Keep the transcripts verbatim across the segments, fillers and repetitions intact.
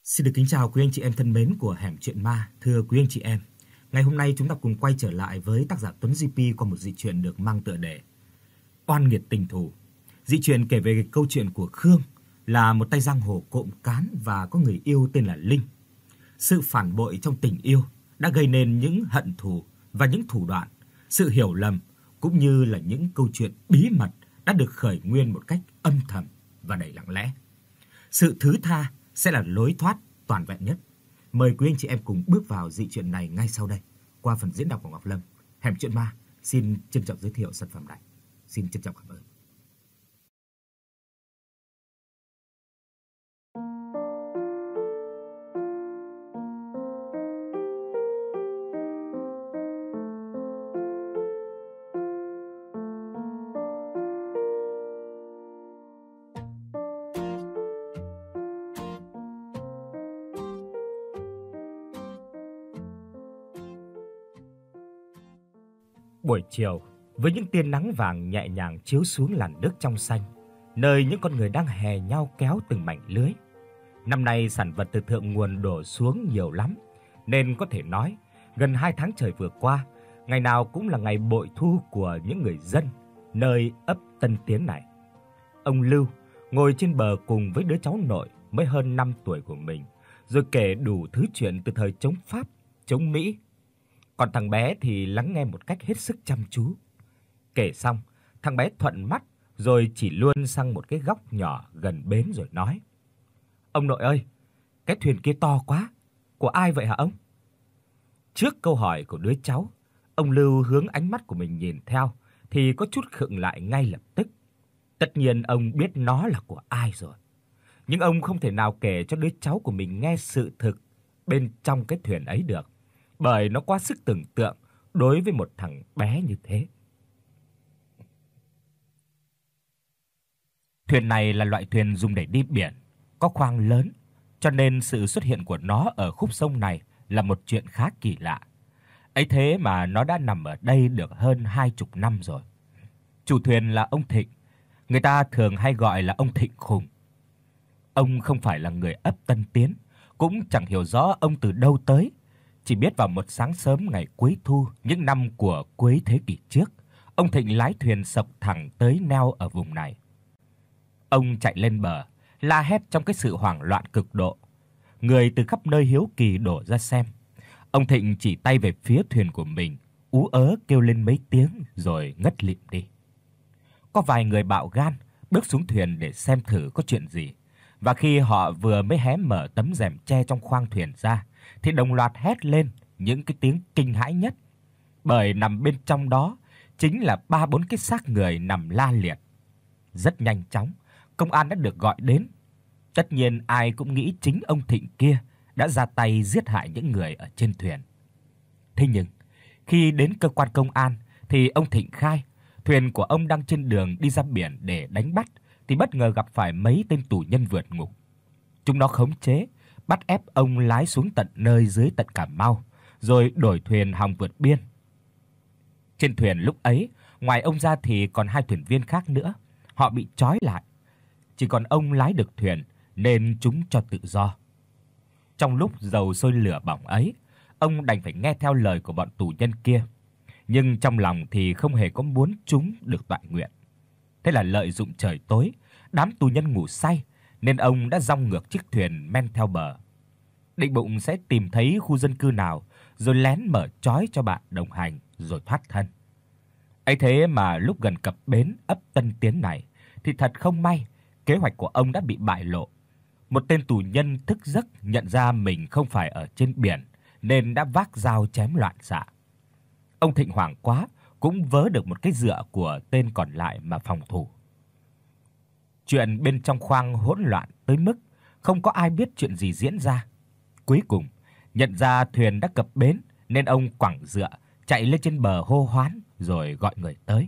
Xin được kính chào quý anh chị em thân mến của Hẻm Chuyện Ma. Thưa quý anh chị em, ngày hôm nay chúng ta cùng quay trở lại với tác giả Tuấn gi pi qua một dị truyện được mang tựa đề Oan nghiệt tình thù. Dị truyện kể về câu chuyện của Khương, là một tay giang hồ cộm cán và có người yêu tên là Linh. Sự phản bội trong tình yêu đã gây nên những hận thù và những thủ đoạn, sự hiểu lầm cũng như là những câu chuyện bí mật đã được khởi nguyên một cách âm thầm và đầy lặng lẽ. Sự thứ tha sẽ là lối thoát toàn vẹn nhất. Mời quý anh chị em cùng bước vào dị truyện này ngay sau đây qua phần diễn đọc của Ngọc Lâm. Hẻm Chuyện Ma xin trân trọng giới thiệu sản phẩm này. Xin trân trọng cảm ơn. Buổi chiều, với những tia nắng vàng nhẹ nhàng chiếu xuống làn nước trong xanh, nơi những con người đang hè nhau kéo từng mảnh lưới. Năm nay sản vật từ thượng nguồn đổ xuống nhiều lắm, nên có thể nói gần hai tháng trời vừa qua, ngày nào cũng là ngày bội thu của những người dân nơi ấp Tân Tiến này. Ông Lưu ngồi trên bờ cùng với đứa cháu nội mới hơn năm tuổi của mình, rồi kể đủ thứ chuyện từ thời chống Pháp, chống Mỹ. Còn thằng bé thì lắng nghe một cách hết sức chăm chú. Kể xong, thằng bé thuận mắt rồi chỉ luôn sang một cái góc nhỏ gần bến rồi nói: "Ông nội ơi, cái thuyền kia to quá, của ai vậy hả ông?" Trước câu hỏi của đứa cháu, ông Lưu hướng ánh mắt của mình nhìn theo thì có chút khựng lại ngay lập tức. Tất nhiên ông biết nó là của ai rồi, nhưng ông không thể nào kể cho đứa cháu của mình nghe sự thực bên trong cái thuyền ấy được, bởi nó quá sức tưởng tượng đối với một thằng bé như thế. Thuyền này là loại thuyền dùng để đi biển, có khoang lớn, cho nên sự xuất hiện của nó ở khúc sông này là một chuyện khá kỳ lạ. Ấy thế mà nó đã nằm ở đây được hơn hai chục năm rồi. Chủ thuyền là ông Thịnh, người ta thường hay gọi là ông Thịnh Khùng. Ông không phải là người ấp Tân Tiến, cũng chẳng hiểu rõ ông từ đâu tới. Chỉ biết vào một sáng sớm ngày cuối thu những năm của cuối thế kỷ trước, ông Thịnh lái thuyền sộc thẳng tới neo ở vùng này. Ông chạy lên bờ, la hét trong cái sự hoảng loạn cực độ. Người từ khắp nơi hiếu kỳ đổ ra xem. Ông Thịnh chỉ tay về phía thuyền của mình, ú ớ kêu lên mấy tiếng rồi ngất lịm đi. Có vài người bạo gan bước xuống thuyền để xem thử có chuyện gì, và khi họ vừa mới hé mở tấm rèm che trong khoang thuyền ra thì đồng loạt hét lên những cái tiếng kinh hãi nhất, bởi nằm bên trong đó chính là ba bốn cái xác người nằm la liệt. Rất nhanh chóng, công an đã được gọi đến. Tất nhiên ai cũng nghĩ chính ông Thịnh kia đã ra tay giết hại những người ở trên thuyền. Thế nhưng, khi đến cơ quan công an thì ông Thịnh khai thuyền của ông đang trên đường đi ra biển để đánh bắt thì bất ngờ gặp phải mấy tên tù nhân vượt ngục. Chúng nó khống chế, bắt ép ông lái xuống tận nơi dưới tận Cà Mau, rồi đổi thuyền hòng vượt biên. Trên thuyền lúc ấy, ngoài ông ra thì còn hai thuyền viên khác nữa, họ bị trói lại. Chỉ còn ông lái được thuyền nên chúng cho tự do. Trong lúc dầu sôi lửa bỏng ấy, ông đành phải nghe theo lời của bọn tù nhân kia, nhưng trong lòng thì không hề có muốn chúng được toại nguyện. Thế là lợi dụng trời tối, đám tù nhân ngủ say nên ông đã dong ngược chiếc thuyền men theo bờ. Định bụng sẽ tìm thấy khu dân cư nào rồi lén mở trói cho bạn đồng hành rồi thoát thân. Ấy thế mà lúc gần cập bến ấp Tân Tiến này thì thật không may, kế hoạch của ông đã bị bại lộ. Một tên tù nhân thức giấc nhận ra mình không phải ở trên biển nên đã vác dao chém loạn xạ. Ông Thịnh hoảng quá cũng vớ được một cái dựa của tên còn lại mà phòng thủ. Chuyện bên trong khoang hỗn loạn tới mức không có ai biết chuyện gì diễn ra. Cuối cùng, nhận ra thuyền đã cập bến nên ông quẳng dựa, chạy lên trên bờ hô hoán rồi gọi người tới.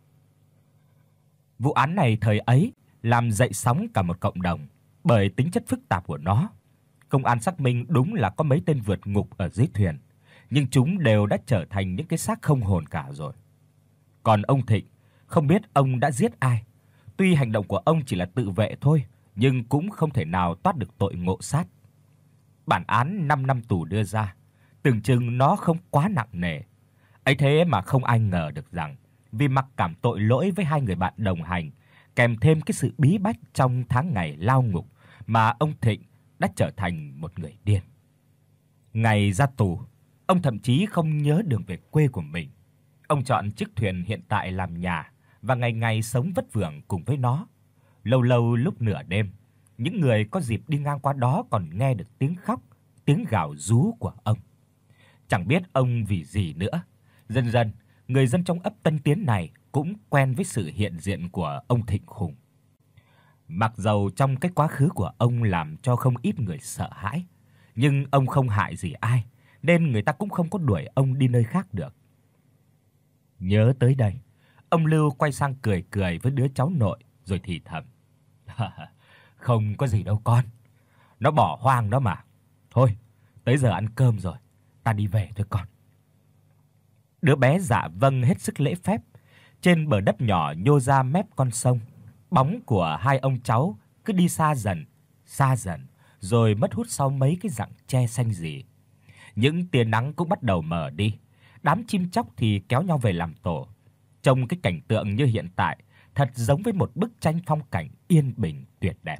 Vụ án này thời ấy làm dậy sóng cả một cộng đồng bởi tính chất phức tạp của nó. Công an xác minh đúng là có mấy tên vượt ngục ở dưới thuyền, nhưng chúng đều đã trở thành những cái xác không hồn cả rồi. Còn ông Thịnh không biết ông đã giết ai. Tuy hành động của ông chỉ là tự vệ thôi, nhưng cũng không thể nào thoát được tội ngộ sát. Bản án năm năm tù đưa ra, tưởng chừng nó không quá nặng nề. Ấy thế mà không ai ngờ được rằng vì mặc cảm tội lỗi với hai người bạn đồng hành, kèm thêm cái sự bí bách trong tháng ngày lao ngục, mà ông Thịnh đã trở thành một người điên. Ngày ra tù, ông thậm chí không nhớ đường về quê của mình. Ông chọn chiếc thuyền hiện tại làm nhà và ngày ngày sống vất vưởng cùng với nó. Lâu lâu lúc nửa đêm, những người có dịp đi ngang qua đó còn nghe được tiếng khóc, tiếng gào rú của ông. Chẳng biết ông vì gì nữa, dần dần người dân trong ấp Tân Tiến này cũng quen với sự hiện diện của ông Thịnh khủng. Mặc dầu trong cái quá khứ của ông làm cho không ít người sợ hãi, nhưng ông không hại gì ai, nên người ta cũng không có đuổi ông đi nơi khác được. Nhớ tới đây, ông Lưu quay sang cười cười với đứa cháu nội rồi thì thầm: "Không có gì đâu con, nó bỏ hoang đó mà. Thôi, tới giờ ăn cơm rồi, ta đi về thôi con." Đứa bé dạ vâng hết sức lễ phép. Trên bờ đất nhỏ nhô ra mép con sông, bóng của hai ông cháu cứ đi xa dần, xa dần rồi mất hút sau mấy cái rặng tre xanh rì. Những tia nắng cũng bắt đầu mờ đi, đám chim chóc thì kéo nhau về làm tổ. Trông cái cảnh tượng như hiện tại thật giống với một bức tranh phong cảnh yên bình tuyệt đẹp.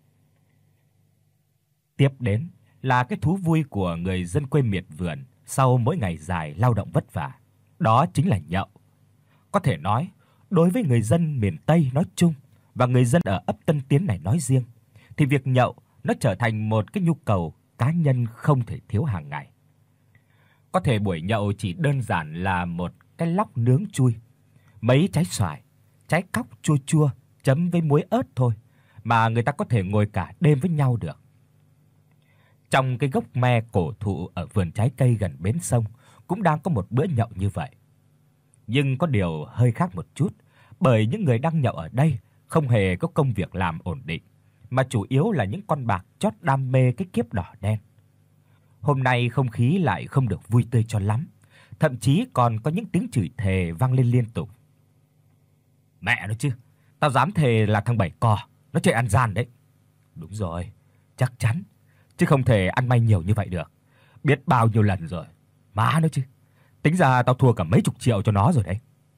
Tiếp đến là cái thú vui của người dân quê miệt vườn sau mỗi ngày dài lao động vất vả, đó chính là nhậu. Có thể nói, đối với người dân miền Tây nói chung và người dân ở ấp Tân Tiến này nói riêng, thì việc nhậu nó trở thành một cái nhu cầu cá nhân không thể thiếu hàng ngày. Có thể buổi nhậu chỉ đơn giản là một cái lóc nướng chui, mấy trái xoài, trái cóc chua chua chấm với muối ớt thôi mà người ta có thể ngồi cả đêm với nhau được. Trong cái gốc me cổ thụ ở vườn trái cây gần bến sông cũng đang có một bữa nhậu như vậy. Nhưng có điều hơi khác một chút, bởi những người đang nhậu ở đây không hề có công việc làm ổn định, mà chủ yếu là những con bạc chót đam mê cái kiếp đỏ đen. Hôm nay không khí lại không được vui tươi cho lắm, thậm chí còn có những tiếng chửi thề vang lên liên tục. Mẹ nó chứ, tao dám thề là thằng Bảy Cò nó chơi ăn gian đấy. Đúng rồi, chắc chắn, chứ không thể ăn may nhiều như vậy được. Biết bao nhiêu lần rồi. Má nó chứ, tính ra tao thua cả mấy chục triệu cho nó rồi đấy.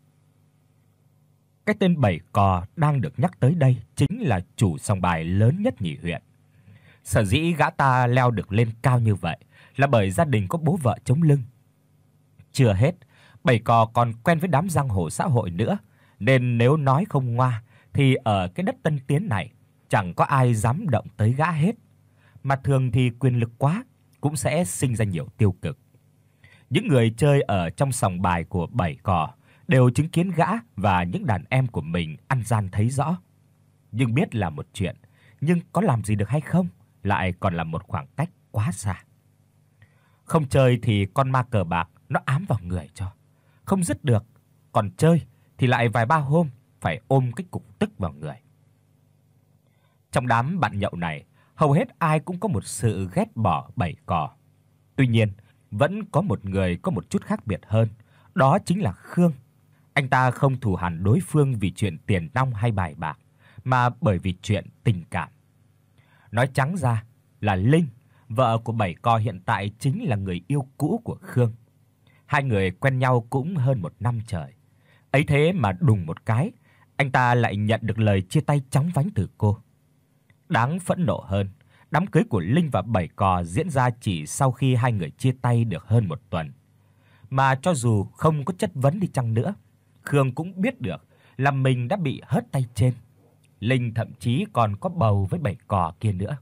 Cái tên Bảy Cò đang được nhắc tới đây chính là chủ sòng bài lớn nhất nhì huyện. Sở dĩ gã ta leo được lên cao như vậy là bởi gia đình có bố vợ chống lưng. Chưa hết, Bảy Cò còn quen với đám giang hồ xã hội nữa, nên nếu nói không ngoa thì ở cái đất Tân Tiến này chẳng có ai dám động tới gã hết. Mà thường thì quyền lực quá cũng sẽ sinh ra nhiều tiêu cực. Những người chơi ở trong sòng bài của Bảy Cò đều chứng kiến gã và những đàn em của mình ăn gian thấy rõ. Nhưng biết là một chuyện, nhưng có làm gì được hay không lại còn là một khoảng cách quá xa. Không chơi thì con ma cờ bạc nó ám vào người cho, không dứt được, còn chơi thì lại vài ba hôm phải ôm cái cục tức vào người. Trong đám bạn nhậu này, hầu hết ai cũng có một sự ghét bỏ Bảy Cò. Tuy nhiên, vẫn có một người có một chút khác biệt hơn, đó chính là Khương. Anh ta không thù hằn đối phương vì chuyện tiền nong hay bài bạc, mà bởi vì chuyện tình cảm. Nói trắng ra là Linh, vợ của Bảy Cò hiện tại chính là người yêu cũ của Khương. Hai người quen nhau cũng hơn một năm trời. Ấy thế mà đùng một cái, anh ta lại nhận được lời chia tay chóng vánh từ cô. Đáng phẫn nộ hơn, đám cưới của Linh và Bảy Cò diễn ra chỉ sau khi hai người chia tay được hơn một tuần. Mà cho dù không có chất vấn đi chăng nữa, Khương cũng biết được là mình đã bị hất tay trên. Linh thậm chí còn có bầu với Bảy Cò kia nữa.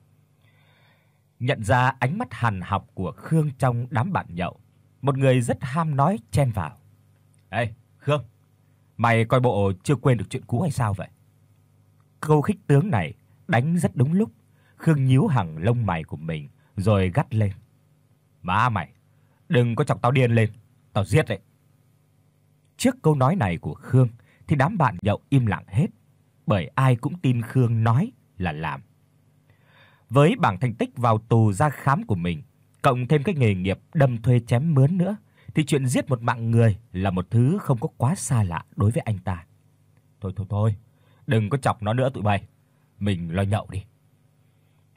Nhận ra ánh mắt hằn học của Khương trong đám bạn nhậu, một người rất ham nói chen vào. "Ê, Khương, mày coi bộ chưa quên được chuyện cũ hay sao vậy?" Câu khích tướng này đánh rất đúng lúc. Khương nhíu hàng lông mày của mình rồi gắt lên: "Má mày, đừng có chọc tao điên lên, tao giết đấy." Trước câu nói này của Khương thì đám bạn nhậu im lặng hết, bởi ai cũng tin Khương nói là làm. Với bảng thành tích vào tù ra khám của mình, cộng thêm cái nghề nghiệp đâm thuê chém mướn nữa, thì chuyện giết một mạng người là một thứ không có quá xa lạ đối với anh ta. Thôi thôi thôi, đừng có chọc nó nữa tụi bay, mình lo nhậu đi.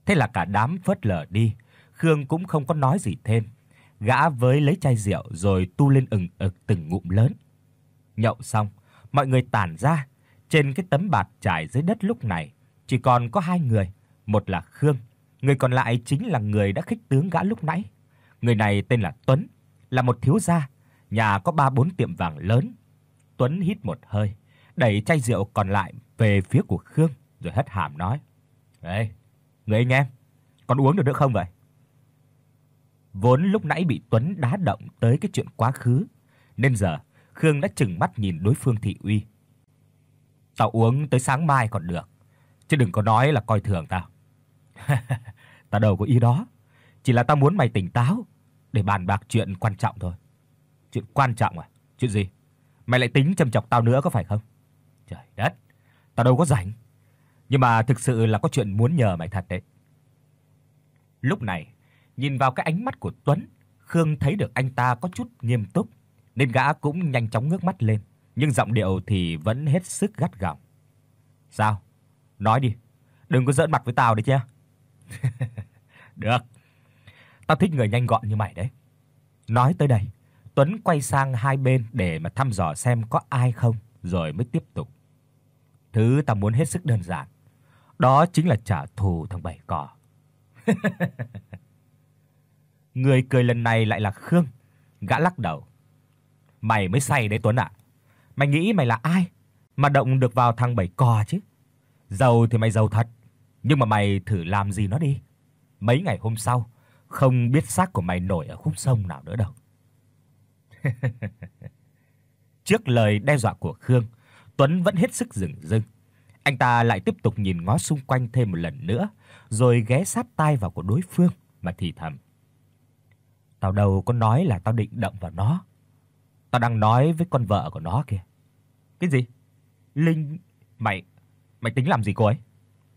Thế là cả đám phớt lờ đi, Khương cũng không có nói gì thêm. Gã với lấy chai rượu rồi tu lên ừng ực từng ngụm lớn. Nhậu xong, mọi người tản ra. Trên cái tấm bạt trải dưới đất lúc này chỉ còn có hai người, một là Khương, người còn lại chính là người đã khích tướng gã lúc nãy. Người này tên là Tuấn, là một thiếu gia, nhà có ba bốn tiệm vàng lớn. Tuấn hít một hơi, đẩy chai rượu còn lại về phía của Khương rồi hất hàm nói: "Ê, người anh em, còn uống được nữa không vậy?" Vốn lúc nãy bị Tuấn đá động tới cái chuyện quá khứ, nên giờ Khương đã trừng mắt nhìn đối phương thị uy. "Tao uống tới sáng mai còn được, chứ đừng có nói là coi thường tao." "Tao đâu có ý đó, chỉ là tao muốn mày tỉnh táo để bàn bạc chuyện quan trọng thôi." "Chuyện quan trọng à? Chuyện gì? Mày lại tính châm chọc tao nữa có phải không?" "Trời đất, tao đâu có rảnh. Nhưng mà thực sự là có chuyện muốn nhờ mày thật đấy." Lúc này, nhìn vào cái ánh mắt của Tuấn, Khương thấy được anh ta có chút nghiêm túc, nên gã cũng nhanh chóng ngước mắt lên, nhưng giọng điệu thì vẫn hết sức gắt gỏng. "Sao? Nói đi, đừng có giỡn mặt với tao đấy chứ." "Được, tao thích người nhanh gọn như mày đấy." Nói tới đây, Tuấn quay sang hai bên để mà thăm dò xem có ai không, rồi mới tiếp tục. "Thứ tao muốn hết sức đơn giản, đó chính là trả thù thằng Bảy Cò." Người cười lần này lại là Khương. Gã lắc đầu. "Mày mới say đấy Tuấn ạ. Mày nghĩ mày là ai mà động được vào thằng Bảy Cò chứ? Giàu thì mày giàu thật, nhưng mà mày thử làm gì nó đi. Mấy ngày hôm sau, không biết xác của mày nổi ở khúc sông nào nữa đâu." Trước lời đe dọa của Khương, Tuấn vẫn hết sức dửng dưng. Anh ta lại tiếp tục nhìn ngó xung quanh thêm một lần nữa, rồi ghé sát tai vào của đối phương mà thì thầm: "Tao đâu có nói là tao định động vào nó. Tao đang nói với con vợ của nó kìa." "Cái gì? Linh, mày mày tính làm gì cô ấy?"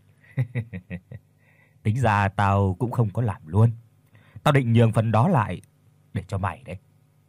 "Tính ra tao cũng không có làm luôn. Tao định nhường phần đó lại để cho mày đấy."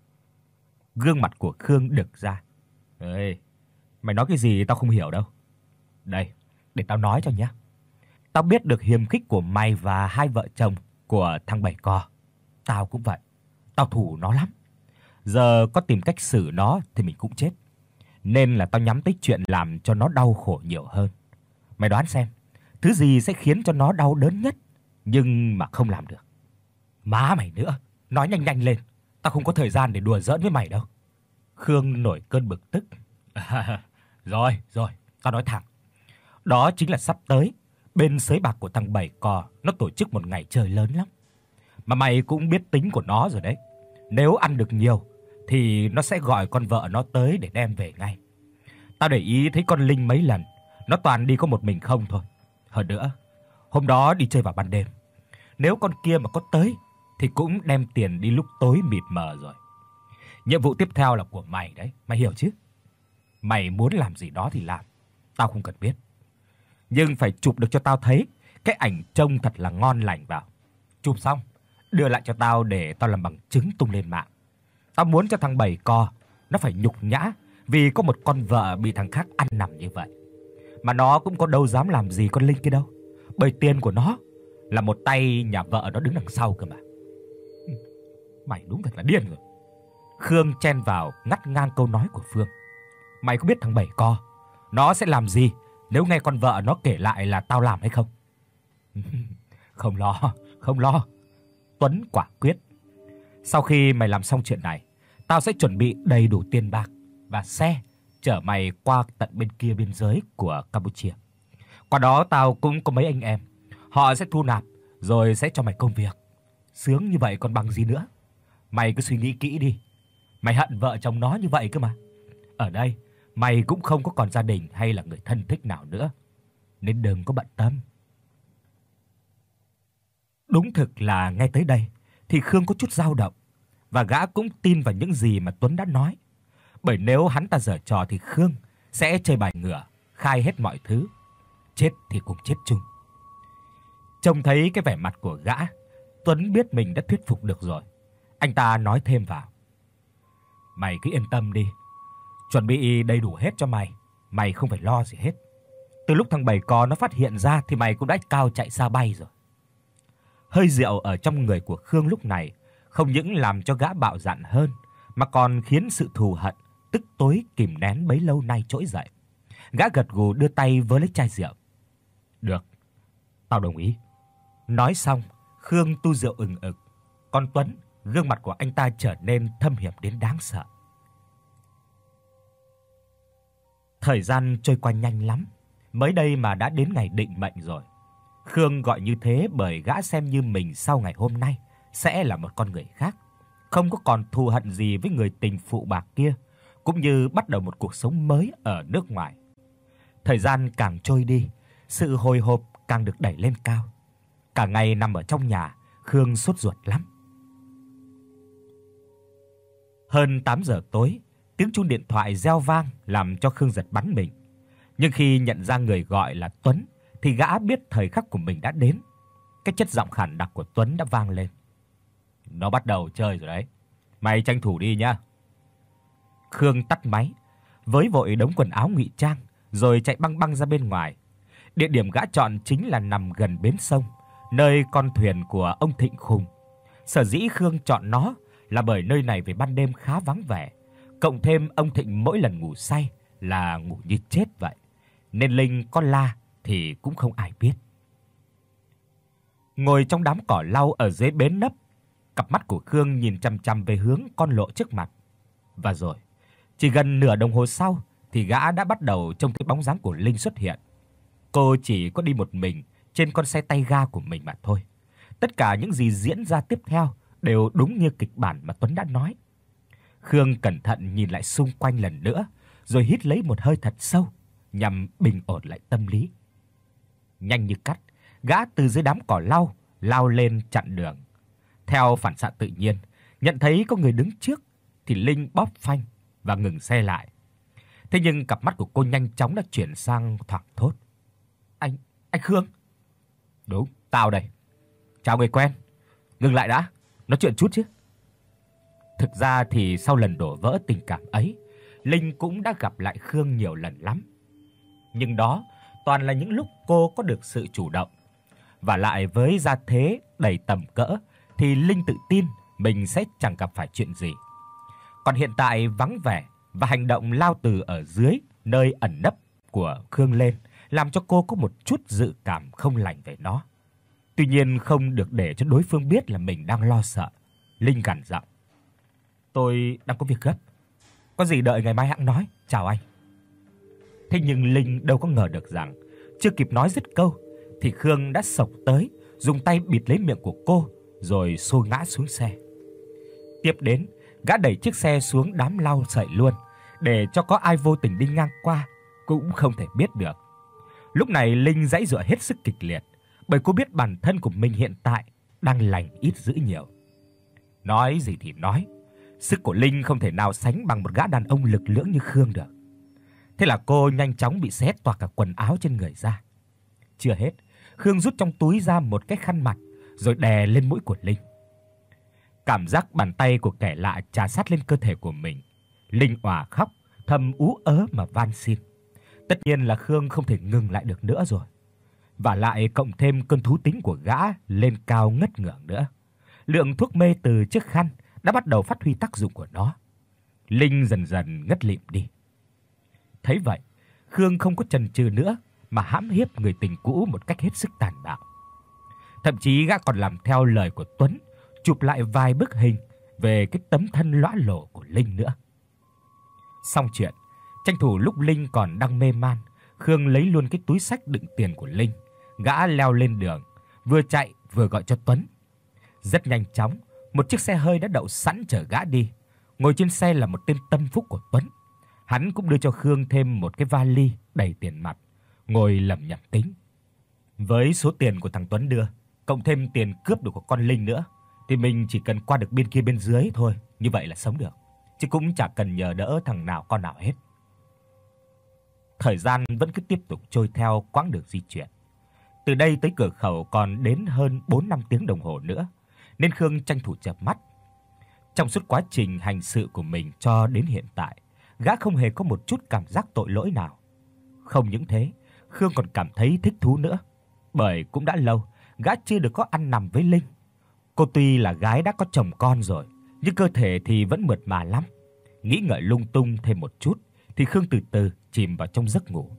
Gương mặt của Khương đực ra. "Ê, mày nói cái gì tao không hiểu đâu. Đây, để tao nói cho nhá. Tao biết được hiềm khích của mày và hai vợ chồng của thằng Bảy Cò. Tao cũng vậy. Tao thù nó lắm. Giờ có tìm cách xử nó thì mình cũng chết. Nên là tao nhắm tới chuyện làm cho nó đau khổ nhiều hơn. Mày đoán xem, thứ gì sẽ khiến cho nó đau đớn nhất nhưng mà không làm được?" "Má mày nữa, nói nhanh nhanh lên. Tao không có thời gian để đùa giỡn với mày đâu." Khương nổi cơn bực tức. À, rồi, rồi, tao nói thẳng. Đó chính là sắp tới, bên sới bạc của thằng Bảy Cò nó tổ chức một ngày chơi lớn lắm. Mà mày cũng biết tính của nó rồi đấy. Nếu ăn được nhiều thì nó sẽ gọi con vợ nó tới để đem về ngay. Tao để ý thấy con Linh mấy lần, nó toàn đi có một mình không thôi. Hơn nữa, hôm đó đi chơi vào ban đêm. Nếu con kia mà có tới thì cũng đem tiền đi lúc tối mịt mờ rồi. Nhiệm vụ tiếp theo là của mày đấy, mày hiểu chứ? Mày muốn làm gì đó thì làm, tao không cần biết. Nhưng phải chụp được cho tao thấy cái ảnh trông thật là ngon lành vào. Chụp xong, đưa lại cho tao để tao làm bằng chứng tung lên mạng. Tao muốn cho thằng Bảy Cò nó phải nhục nhã vì có một con vợ bị thằng khác ăn nằm như vậy. Mà nó cũng có đâu dám làm gì con Linh kia đâu, bởi tiền của nó là một tay nhà vợ nó đứng đằng sau cơ mà. Mày đúng thật là điên rồi. Khương chen vào ngắt ngang câu nói của Phương. Mày có biết thằng Bảy Cò nó sẽ làm gì nếu nghe con vợ nó kể lại là tao làm hay không? Không lo, không lo. Tuấn quả quyết. Sau khi mày làm xong chuyện này, tao sẽ chuẩn bị đầy đủ tiền bạc và xe chở mày qua tận bên kia biên giới của Campuchia. Qua đó tao cũng có mấy anh em, họ sẽ thu nạp rồi sẽ cho mày công việc. Sướng như vậy còn bằng gì nữa. Mày cứ suy nghĩ kỹ đi. Mày hận vợ chồng nó như vậy cơ mà. Ở đây mày cũng không có còn gia đình hay là người thân thích nào nữa, nên đừng có bận tâm. Đúng thực là nghe tới đây thì Khương có chút dao động, và gã cũng tin vào những gì mà Tuấn đã nói. Bởi nếu hắn ta giở trò thì Khương sẽ chơi bài ngửa, khai hết mọi thứ. Chết thì cùng chết chung. Trông thấy cái vẻ mặt của gã, Tuấn biết mình đã thuyết phục được rồi. Anh ta nói thêm vào. Mày cứ yên tâm đi. Chuẩn bị đầy đủ hết cho mày. Mày không phải lo gì hết. Từ lúc thằng Bảy Cò nó phát hiện ra thì mày cũng đã cao chạy xa bay rồi. Hơi rượu ở trong người của Khương lúc này không những làm cho gã bạo dạn hơn, mà còn khiến sự thù hận tức tối kìm nén bấy lâu nay trỗi dậy. Gã gật gù đưa tay vớ lấy chai rượu. "Được, tao đồng ý." Nói xong, Khương tu rượu ừng ực, còn Tuấn, gương mặt của anh ta trở nên thâm hiểm đến đáng sợ. Thời gian trôi qua nhanh lắm, mới đây mà đã đến ngày định mệnh rồi. Khương gọi như thế bởi gã xem như mình sau ngày hôm nay sẽ là một con người khác, không có còn thù hận gì với người tình phụ bạc kia, cũng như bắt đầu một cuộc sống mới ở nước ngoài. Thời gian càng trôi đi, sự hồi hộp càng được đẩy lên cao. Cả ngày nằm ở trong nhà, Khương sốt ruột lắm. Hơn tám giờ tối, tiếng chuông điện thoại reo vang làm cho Khương giật bắn mình. Nhưng khi nhận ra người gọi là Tuấn thì gã biết thời khắc của mình đã đến. Cái chất giọng khàn đặc của Tuấn đã vang lên. "Nó bắt đầu chơi rồi đấy. Mày tranh thủ đi nhá." Khương tắt máy, với vội đống quần áo ngụy trang rồi chạy băng băng ra bên ngoài. Địa điểm gã chọn chính là nằm gần bến sông, nơi con thuyền của ông Thịnh Khùng. Sở dĩ Khương chọn nó là bởi nơi này về ban đêm khá vắng vẻ, cộng thêm ông Thịnh mỗi lần ngủ say là ngủ như chết vậy, nên Linh có la thì cũng không ai biết. Ngồi trong đám cỏ lau ở dưới bến nấp, cặp mắt của Khương nhìn chằm chằm về hướng con lộ trước mặt. Và rồi, chỉ gần nửa đồng hồ sau thì gã đã bắt đầu trông thấy bóng dáng của Linh xuất hiện. Cô chỉ có đi một mình trên con xe tay ga của mình mà thôi. Tất cả những gì diễn ra tiếp theo đều đúng như kịch bản mà Tuấn đã nói. Khương cẩn thận nhìn lại xung quanh lần nữa, rồi hít lấy một hơi thật sâu nhằm bình ổn lại tâm lý. Nhanh như cắt, gã từ dưới đám cỏ lau lao lên chặn đường. Theo phản xạ tự nhiên, nhận thấy có người đứng trước thì Linh bóp phanh và ngừng xe lại. Thế nhưng cặp mắt của cô nhanh chóng đã chuyển sang thoảng thốt. "Anh, anh Khương?" "Đúng, tao đây. Chào người quen. Ngừng lại đã, nói chuyện chút chứ." Thực ra thì sau lần đổ vỡ tình cảm ấy, Linh cũng đã gặp lại Khương nhiều lần lắm. Nhưng đó toàn là những lúc cô có được sự chủ động. Và lại với gia thế đầy tầm cỡ thì Linh tự tin mình sẽ chẳng gặp phải chuyện gì. Còn hiện tại vắng vẻ và hành động lao từ ở dưới nơi ẩn nấp của Khương lên làm cho cô có một chút dự cảm không lành về nó. Tuy nhiên không được để cho đối phương biết là mình đang lo sợ. Linh gằn giọng. "Tôi đang có việc gấp. Có gì đợi ngày mai hẵng nói, chào anh." Thế nhưng Linh đâu có ngờ được rằng chưa kịp nói dứt câu thì Khương đã xộc tới, dùng tay bịt lấy miệng của cô rồi xô ngã xuống xe. Tiếp đến, gã đẩy chiếc xe xuống đám lau sậy luôn, để cho có ai vô tình đi ngang qua cũng không thể biết được. Lúc này Linh giãy giụa hết sức kịch liệt, bởi cô biết bản thân của mình hiện tại đang lành ít dữ nhiều. Nói gì thì nói, sức của Linh không thể nào sánh bằng một gã đàn ông lực lưỡng như Khương được. Thế là cô nhanh chóng bị xé toạc cả quần áo trên người ra. Chưa hết, Khương rút trong túi ra một cái khăn mặt rồi đè lên mũi của Linh. Cảm giác bàn tay của kẻ lạ chà sát lên cơ thể của mình, Linh òa khóc, thầm ú ớ mà van xin. Tất nhiên là Khương không thể ngừng lại được nữa rồi. Và lại cộng thêm cơn thú tính của gã lên cao ngất ngưởng nữa. Lượng thuốc mê từ chiếc khăn đã bắt đầu phát huy tác dụng của nó. Linh dần dần ngất lịm đi. Thấy vậy, Khương không có chần chừ nữa mà hãm hiếp người tình cũ một cách hết sức tàn bạo. Thậm chí gã còn làm theo lời của Tuấn, chụp lại vài bức hình về cái tấm thân lõa lồ của Linh nữa. Xong chuyện, tranh thủ lúc Linh còn đang mê man, Khương lấy luôn cái túi xách đựng tiền của Linh, gã leo lên đường, vừa chạy vừa gọi cho Tuấn. Rất nhanh chóng, một chiếc xe hơi đã đậu sẵn chờ gã đi. Ngồi trên xe là một tên tâm phúc của Tuấn. Hắn cũng đưa cho Khương thêm một cái vali đầy tiền mặt, ngồi lẩm nhẩm tính. Với số tiền của thằng Tuấn đưa, cộng thêm tiền cướp được của con Linh nữa, thì mình chỉ cần qua được bên kia bên dưới thôi, như vậy là sống được, chứ cũng chả cần nhờ đỡ thằng nào con nào hết. Thời gian vẫn cứ tiếp tục trôi theo quãng đường di chuyển. Từ đây tới cửa khẩu còn đến hơn bốn năm tiếng đồng hồ nữa, nên Khương tranh thủ chợp mắt. Trong suốt quá trình hành sự của mình cho đến hiện tại, gã không hề có một chút cảm giác tội lỗi nào. Không những thế, Khương còn cảm thấy thích thú nữa, bởi cũng đã lâu gã chưa được có ăn nằm với Linh. Cô tuy là gái đã có chồng con rồi, nhưng cơ thể thì vẫn mượt mà lắm. Nghĩ ngợi lung tung thêm một chút thì Khương từ từ chìm vào trong giấc ngủ.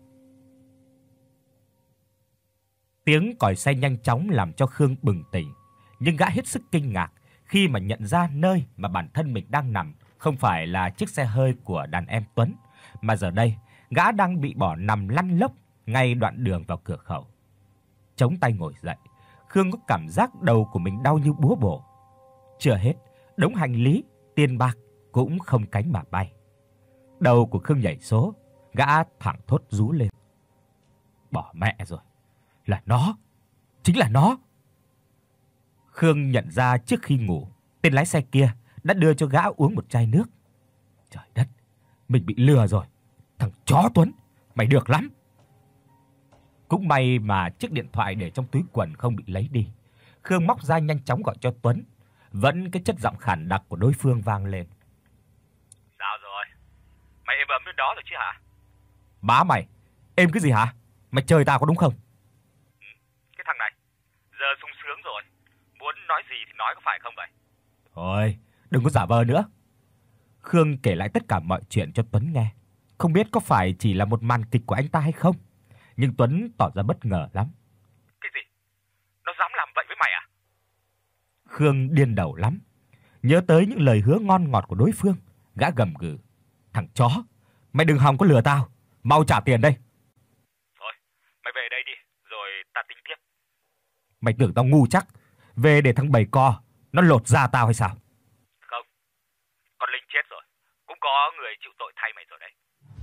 Tiếng còi xe nhanh chóng làm cho Khương bừng tỉnh, nhưng gã hết sức kinh ngạc khi mà nhận ra nơi mà bản thân mình đang nằm không phải là chiếc xe hơi của đàn em Tuấn, mà giờ đây gã đang bị bỏ nằm lăn lóc ngay đoạn đường vào cửa khẩu. Chống tay ngồi dậy, Khương có cảm giác đầu của mình đau như búa bổ. Chưa hết, đống hành lý, tiền bạc cũng không cánh mà bay. Đầu của Khương nhảy số, gã thẳng thốt rú lên. Bỏ mẹ rồi, là nó, chính là nó. Khương nhận ra trước khi ngủ, tên lái xe kia đã đưa cho gã uống một chai nước. Trời đất, mình bị lừa rồi. Thằng chó Tuấn, mày được lắm. Cũng may mà chiếc điện thoại để trong túi quần không bị lấy đi. Khương móc ra nhanh chóng gọi cho Tuấn, vẫn cái chất giọng khản đặc của đối phương vang lên. Sao rồi? Mày êm ấm đến đó rồi chứ hả? Bá mày, êm cái gì hả? Mày chơi tao có đúng không? Ừ, cái thằng này, giờ sung sướng rồi. Muốn nói gì thì nói có phải không vậy? Thôi, đừng có giả vờ nữa. Khương kể lại tất cả mọi chuyện cho Tuấn nghe. Không biết có phải chỉ là một màn kịch của anh ta hay không, nhưng Tuấn tỏ ra bất ngờ lắm. Cái gì? Nó dám làm vậy với mày à? Khương điên đầu lắm. Nhớ tới những lời hứa ngon ngọt của đối phương, gã gầm gừ. Thằng chó, mày đừng hòng có lừa tao, mau trả tiền đây. Thôi, mày về đây đi, rồi ta tính tiếp. Mày tưởng tao ngu chắc, về để thằng bầy co nó lột da tao hay sao? Không, con Linh chết rồi, cũng có người chịu tội thay mày rồi đấy.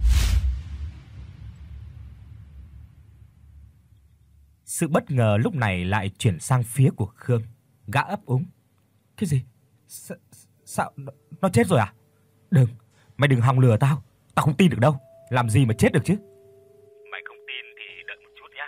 Sự bất ngờ lúc này lại chuyển sang phía của Khương. Gã ấp úng. Cái gì? S- sao nó, nó chết rồi à? Đừng, mày đừng hòng lừa tao, tao không tin được đâu. Làm gì mà chết được chứ? Mày không tin thì đợi một chút nhé.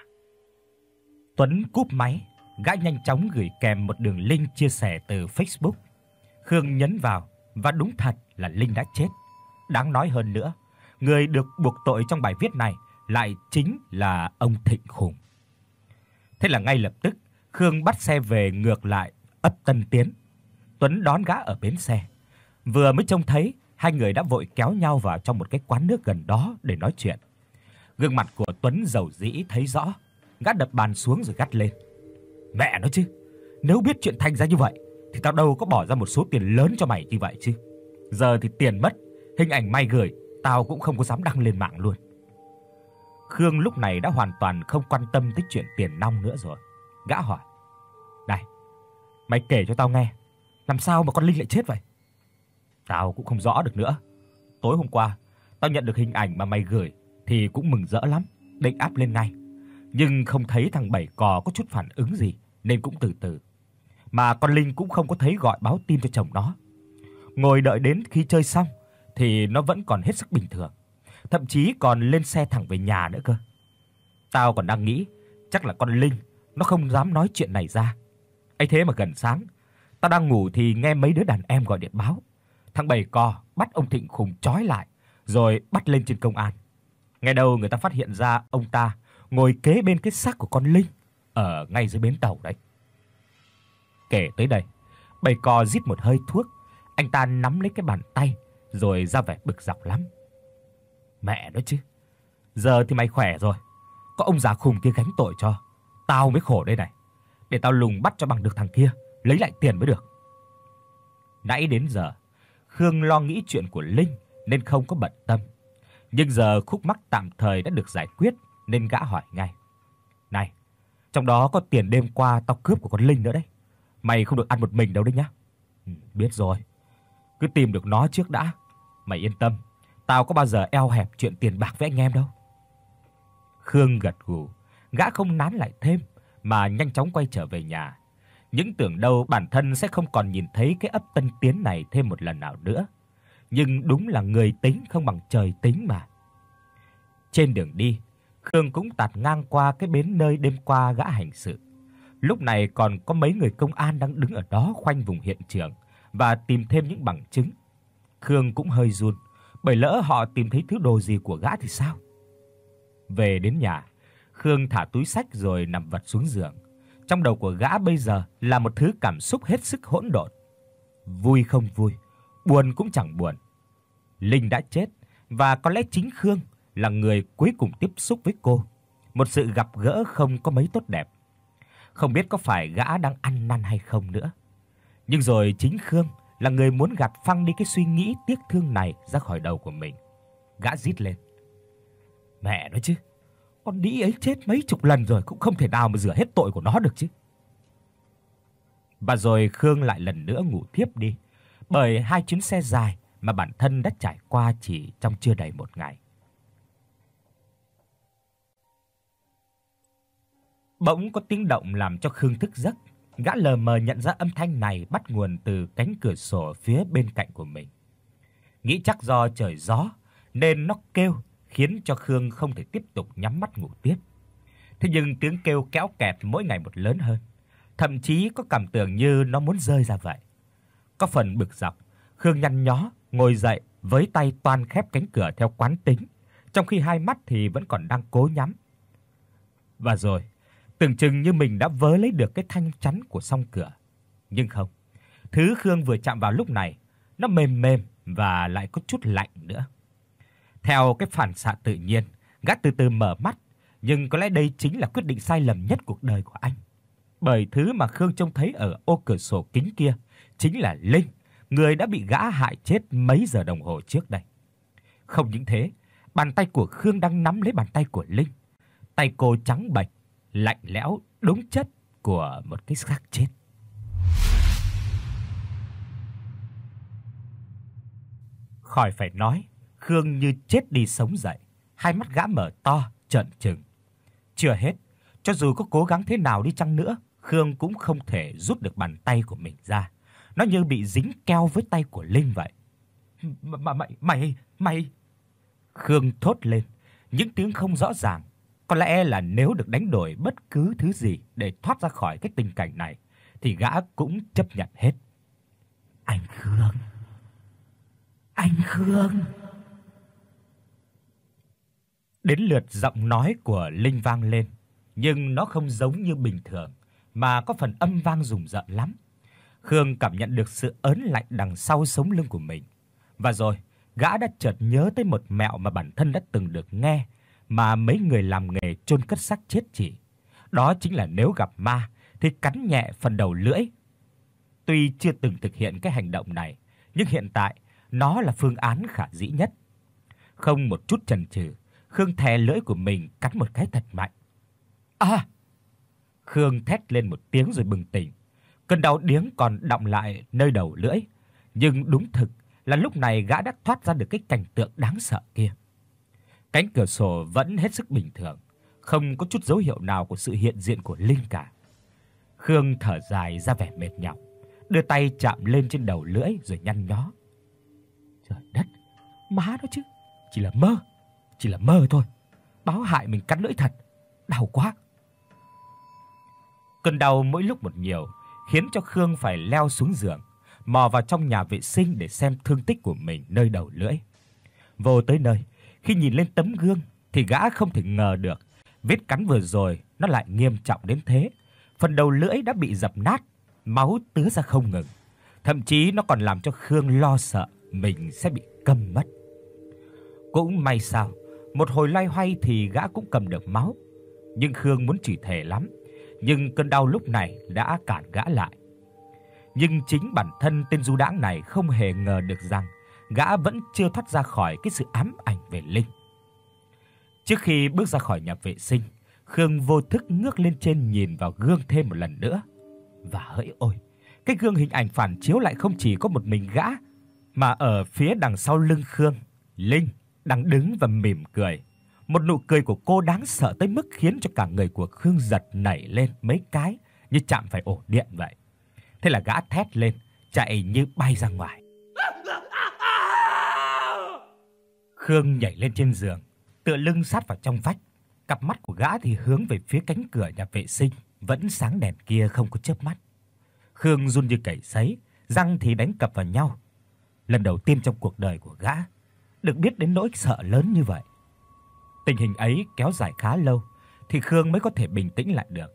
Tuấn cúp máy, gã nhanh chóng gửi kèm một đường link chia sẻ từ Facebook. Khương nhấn vào và đúng thật là Linh đã chết. Đáng nói hơn nữa, người được buộc tội trong bài viết này lại chính là ông Thịnh Khùng. Thế là ngay lập tức, Khương bắt xe về ngược lại ấp Tân Tiến. Tuấn đón gã ở bến xe. Vừa mới trông thấy, hai người đã vội kéo nhau vào trong một cái quán nước gần đó để nói chuyện. Gương mặt của Tuấn rầu rĩ thấy rõ, gã đập bàn xuống rồi gắt lên. Mẹ nó chứ, nếu biết chuyện thành ra như vậy thì tao đâu có bỏ ra một số tiền lớn cho mày như vậy chứ. Giờ thì tiền mất, hình ảnh mày gửi tao cũng không có dám đăng lên mạng luôn. Khương lúc này đã hoàn toàn không quan tâm tới chuyện tiền nong nữa rồi. Gã hỏi: "Này, mày kể cho tao nghe, làm sao mà con Linh lại chết vậy?" "Tao cũng không rõ được nữa. Tối hôm qua, tao nhận được hình ảnh mà mày gửi thì cũng mừng rỡ lắm, định up lên ngay. Nhưng không thấy thằng bảy cò có chút phản ứng gì nên cũng từ từ. Mà con Linh cũng không có thấy gọi báo tin cho chồng nó. Ngồi đợi đến khi chơi xong thì nó vẫn còn hết sức bình thường, thậm chí còn lên xe thẳng về nhà nữa cơ. Tao còn đang nghĩ chắc là con Linh nó không dám nói chuyện này ra. Ấy thế mà gần sáng, tao đang ngủ thì nghe mấy đứa đàn em gọi điện báo. Thằng bảy cò bắt ông Thịnh Khùng trói lại rồi bắt lên trên công an. Nghe đâu người ta phát hiện ra ông ta ngồi kế bên cái xác của con Linh ở ngay dưới bến tàu đấy." Kể tới đây, bảy cò rít một hơi thuốc, anh ta nắm lấy cái bàn tay rồi ra vẻ bực dọc lắm. "Mẹ nó chứ, giờ thì mày khỏe rồi, có ông già khùng kia gánh tội cho, tao mới khổ đây này. Để tao lùng bắt cho bằng được thằng kia, lấy lại tiền mới được." Nãy đến giờ, Khương lo nghĩ chuyện của Linh nên không có bận tâm. Nhưng giờ khúc mắc tạm thời đã được giải quyết nên gã hỏi ngay: "Này, trong đó có tiền đêm qua tao cướp của con Linh nữa đấy. Mày không được ăn một mình đâu đấy nhá." "Ừ, biết rồi. Cứ tìm được nó trước đã. Mày yên tâm, tao có bao giờ eo hẹp chuyện tiền bạc với anh em đâu." Khương gật gù, gã không nán lại thêm mà nhanh chóng quay trở về nhà. Những tưởng đâu bản thân sẽ không còn nhìn thấy cái ấp Tân Tiến này thêm một lần nào nữa. Nhưng đúng là người tính không bằng trời tính mà. Trên đường đi, Khương cũng tạt ngang qua cái bến nơi đêm qua gã hành sự. Lúc này còn có mấy người công an đang đứng ở đó khoanh vùng hiện trường và tìm thêm những bằng chứng. Khương cũng hơi run, bởi lỡ họ tìm thấy thứ đồ gì của gã thì sao? Về đến nhà, Khương thả túi xách rồi nằm vật xuống giường. Trong đầu của gã bây giờ là một thứ cảm xúc hết sức hỗn độn. Vui không vui, buồn cũng chẳng buồn. Linh đã chết và có lẽ chính Khương là người cuối cùng tiếp xúc với cô. Một sự gặp gỡ không có mấy tốt đẹp. Không biết có phải gã đang ăn năn hay không nữa. Nhưng rồi chính Khương là người muốn gạt phăng đi cái suy nghĩ tiếc thương này ra khỏi đầu của mình. Gã rít lên. Mẹ nói chứ, con đĩ ấy chết mấy chục lần rồi cũng không thể nào mà rửa hết tội của nó được chứ. Và rồi Khương lại lần nữa ngủ thiếp đi, bởi hai chuyến xe dài mà bản thân đã trải qua chỉ trong chưa đầy một ngày. Bỗng có tiếng động làm cho Khương thức giấc. Gã lờ mờ nhận ra âm thanh này bắt nguồn từ cánh cửa sổ phía bên cạnh của mình. Nghĩ chắc do trời gió nên nó kêu, khiến cho Khương không thể tiếp tục nhắm mắt ngủ tiếp. Thế nhưng tiếng kêu kéo kẹt mỗi ngày một lớn hơn, thậm chí có cảm tưởng như nó muốn rơi ra vậy. Có phần bực dọc, Khương nhăn nhó ngồi dậy với tay toan khép cánh cửa theo quán tính, trong khi hai mắt thì vẫn còn đang cố nhắm. Và rồi, tưởng chừng như mình đã vớ lấy được cái thanh chắn của song cửa. Nhưng không, thứ Khương vừa chạm vào lúc này, nó mềm mềm và lại có chút lạnh nữa. Theo cái phản xạ tự nhiên, gã từ từ mở mắt, nhưng có lẽ đây chính là quyết định sai lầm nhất cuộc đời của anh. Bởi thứ mà Khương trông thấy ở ô cửa sổ kính kia chính là Linh, người đã bị gã hại chết mấy giờ đồng hồ trước đây. Không những thế, bàn tay của Khương đang nắm lấy bàn tay của Linh. Tay cô trắng bệch, lạnh lẽo đúng chất của một cái xác chết. Khỏi phải nói, Khương như chết đi sống dậy, hai mắt gã mở to, trợn trừng. Chưa hết, cho dù có cố gắng thế nào đi chăng nữa, Khương cũng không thể rút được bàn tay của mình ra. Nó như bị dính keo với tay của Linh vậy. "Mày mày mày mày." Khương thốt lên, những tiếng không rõ ràng. Có lẽ là nếu được đánh đổi bất cứ thứ gì để thoát ra khỏi cái tình cảnh này thì gã cũng chấp nhận hết. "Anh Khương. Anh Khương." Đến lượt giọng nói của Linh vang lên, nhưng nó không giống như bình thường mà có phần âm vang rùng rợn lắm. Khương cảm nhận được sự ớn lạnh đằng sau sống lưng của mình. Và rồi, gã đã chợt nhớ tới một mẹo mà bản thân đã từng được nghe mà mấy người làm nghề chôn cất xác chết chỉ. Đó chính là nếu gặp ma thì cắn nhẹ phần đầu lưỡi. Tuy chưa từng thực hiện cái hành động này, nhưng hiện tại nó là phương án khả dĩ nhất. Không một chút chần chừ, Khương thè lưỡi của mình cắn một cái thật mạnh. "À!" Khương thét lên một tiếng rồi bừng tỉnh. Cơn đau điếng còn đọng lại nơi đầu lưỡi, nhưng đúng thực là lúc này gã đã thoát ra được cái cảnh tượng đáng sợ kia. Cánh cửa sổ vẫn hết sức bình thường, không có chút dấu hiệu nào của sự hiện diện của Linh cả. Khương thở dài ra vẻ mệt nhọc, đưa tay chạm lên trên đầu lưỡi rồi nhăn nhó. Trời đất, má nó chứ, chỉ là mơ, chỉ là mơ thôi. Báo hại mình cắn lưỡi thật, đau quá. Cơn đau mỗi lúc một nhiều, khiến cho Khương phải leo xuống giường, mò vào trong nhà vệ sinh để xem thương tích của mình nơi đầu lưỡi. Vô tới nơi, khi nhìn lên tấm gương thì gã không thể ngờ được vết cắn vừa rồi nó lại nghiêm trọng đến thế. Phần đầu lưỡi đã bị dập nát, máu tứa ra không ngừng. Thậm chí nó còn làm cho Khương lo sợ mình sẽ bị câm mất. Cũng may sao, một hồi loay hoay thì gã cũng cầm được máu. Nhưng Khương muốn chửi thề lắm, nhưng cơn đau lúc này đã cản gã lại. Nhưng chính bản thân tên du đãng này không hề ngờ được rằng gã vẫn chưa thoát ra khỏi cái sự ám ảnh về Linh. Trước khi bước ra khỏi nhà vệ sinh, Khương vô thức ngước lên trên nhìn vào gương thêm một lần nữa. Và hỡi ôi, cái gương hình ảnh phản chiếu lại không chỉ có một mình gã, mà ở phía đằng sau lưng Khương, Linh đang đứng và mỉm cười. Một nụ cười của cô đáng sợ tới mức khiến cho cả người của Khương giật nảy lên mấy cái như chạm phải ổ điện vậy. Thế là gã thét lên, chạy như bay ra ngoài. Khương nhảy lên trên giường, tựa lưng sát vào trong vách. Cặp mắt của gã thì hướng về phía cánh cửa nhà vệ sinh, vẫn sáng đèn kia không có chớp mắt. Khương run như cầy sấy, răng thì đánh cặp vào nhau. Lần đầu tiên trong cuộc đời của gã được biết đến nỗi sợ lớn như vậy. Tình hình ấy kéo dài khá lâu thì Khương mới có thể bình tĩnh lại được.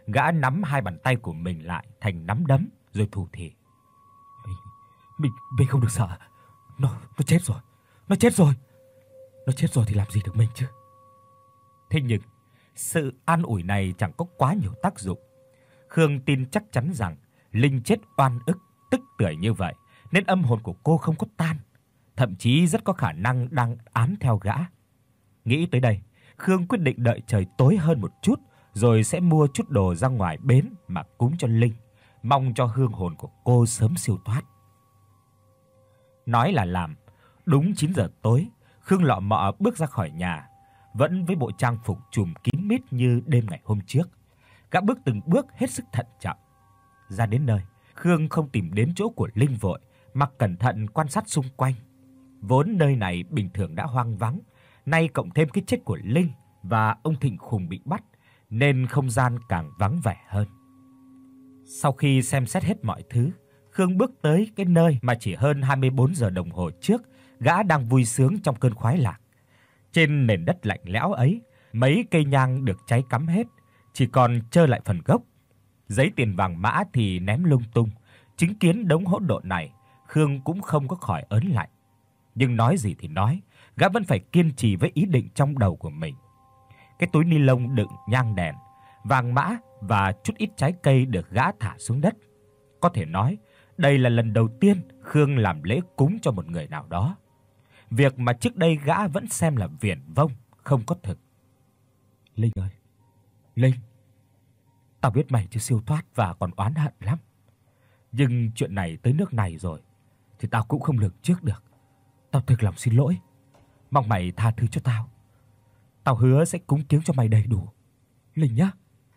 Gã nắm hai bàn tay của mình lại thành nắm đấm rồi thủ thỉ. Mình mình mình không được sợ. Nó nó chết rồi. Nó chết rồi. Nó chết rồi thì làm gì được mình chứ. Thế nhưng sự an ủi này chẳng có quá nhiều tác dụng. Khương tin chắc chắn rằng Linh chết oan ức, tức tưởi như vậy nên âm hồn của cô không có tan, thậm chí rất có khả năng đang ám theo gã. Nghĩ tới đây, Khương quyết định đợi trời tối hơn một chút rồi sẽ mua chút đồ ra ngoài bến mà cúng cho Linh, mong cho hương hồn của cô sớm siêu thoát. Nói là làm, đúng chín giờ tối, Khương lọ mọ bước ra khỏi nhà, vẫn với bộ trang phục trùm kín mít như đêm ngày hôm trước. Gã bước từng bước hết sức thận trọng. Ra đến nơi, Khương không tìm đến chỗ của Linh vội, mà cẩn thận quan sát xung quanh. Vốn nơi này bình thường đã hoang vắng, nay cộng thêm cái chết của Linh và ông Thịnh Khùng bị bắt, nên không gian càng vắng vẻ hơn. Sau khi xem xét hết mọi thứ, Khương bước tới cái nơi mà chỉ hơn hai mươi bốn giờ đồng hồ trước, gã đang vui sướng trong cơn khoái lạc. Trên nền đất lạnh lẽo ấy, mấy cây nhang được cháy cắm hết, chỉ còn trơ lại phần gốc. Giấy tiền vàng mã thì ném lung tung. Chứng kiến đống hỗn độn này, Khương cũng không có khỏi ớn lạnh. Nhưng nói gì thì nói, gã vẫn phải kiên trì với ý định trong đầu của mình. Cái túi ni lông đựng nhang đèn, vàng mã và chút ít trái cây được gã thả xuống đất. Có thể nói, đây là lần đầu tiên Khương làm lễ cúng cho một người nào đó. Việc mà trước đây gã vẫn xem là viển vông, không có thực. Linh ơi, Linh, tao biết mày chưa siêu thoát và còn oán hận lắm. Nhưng chuyện này tới nước này rồi thì tao cũng không lường trước được. Tao thực lòng xin lỗi. Mong mày tha thứ cho tao. Tao hứa sẽ cúng kiếng cho mày đầy đủ, Linh nhá.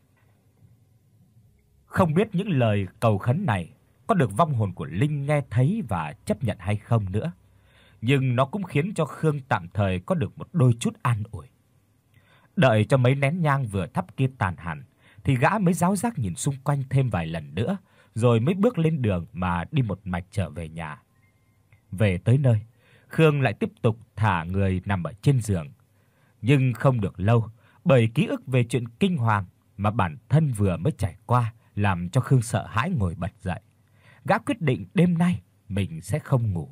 Không biết những lời cầu khấn này có được vong hồn của Linh nghe thấy và chấp nhận hay không nữa, nhưng nó cũng khiến cho Khương tạm thời có được một đôi chút an ủi. Đợi cho mấy nén nhang vừa thắp kia tàn hẳn thì gã mới ráo rác nhìn xung quanh thêm vài lần nữa, rồi mới bước lên đường mà đi một mạch trở về nhà. Về tới nơi, Khương lại tiếp tục thả người nằm ở trên giường. Nhưng không được lâu, bởi ký ức về chuyện kinh hoàng mà bản thân vừa mới trải qua làm cho Khương sợ hãi ngồi bật dậy. Gã quyết định đêm nay mình sẽ không ngủ.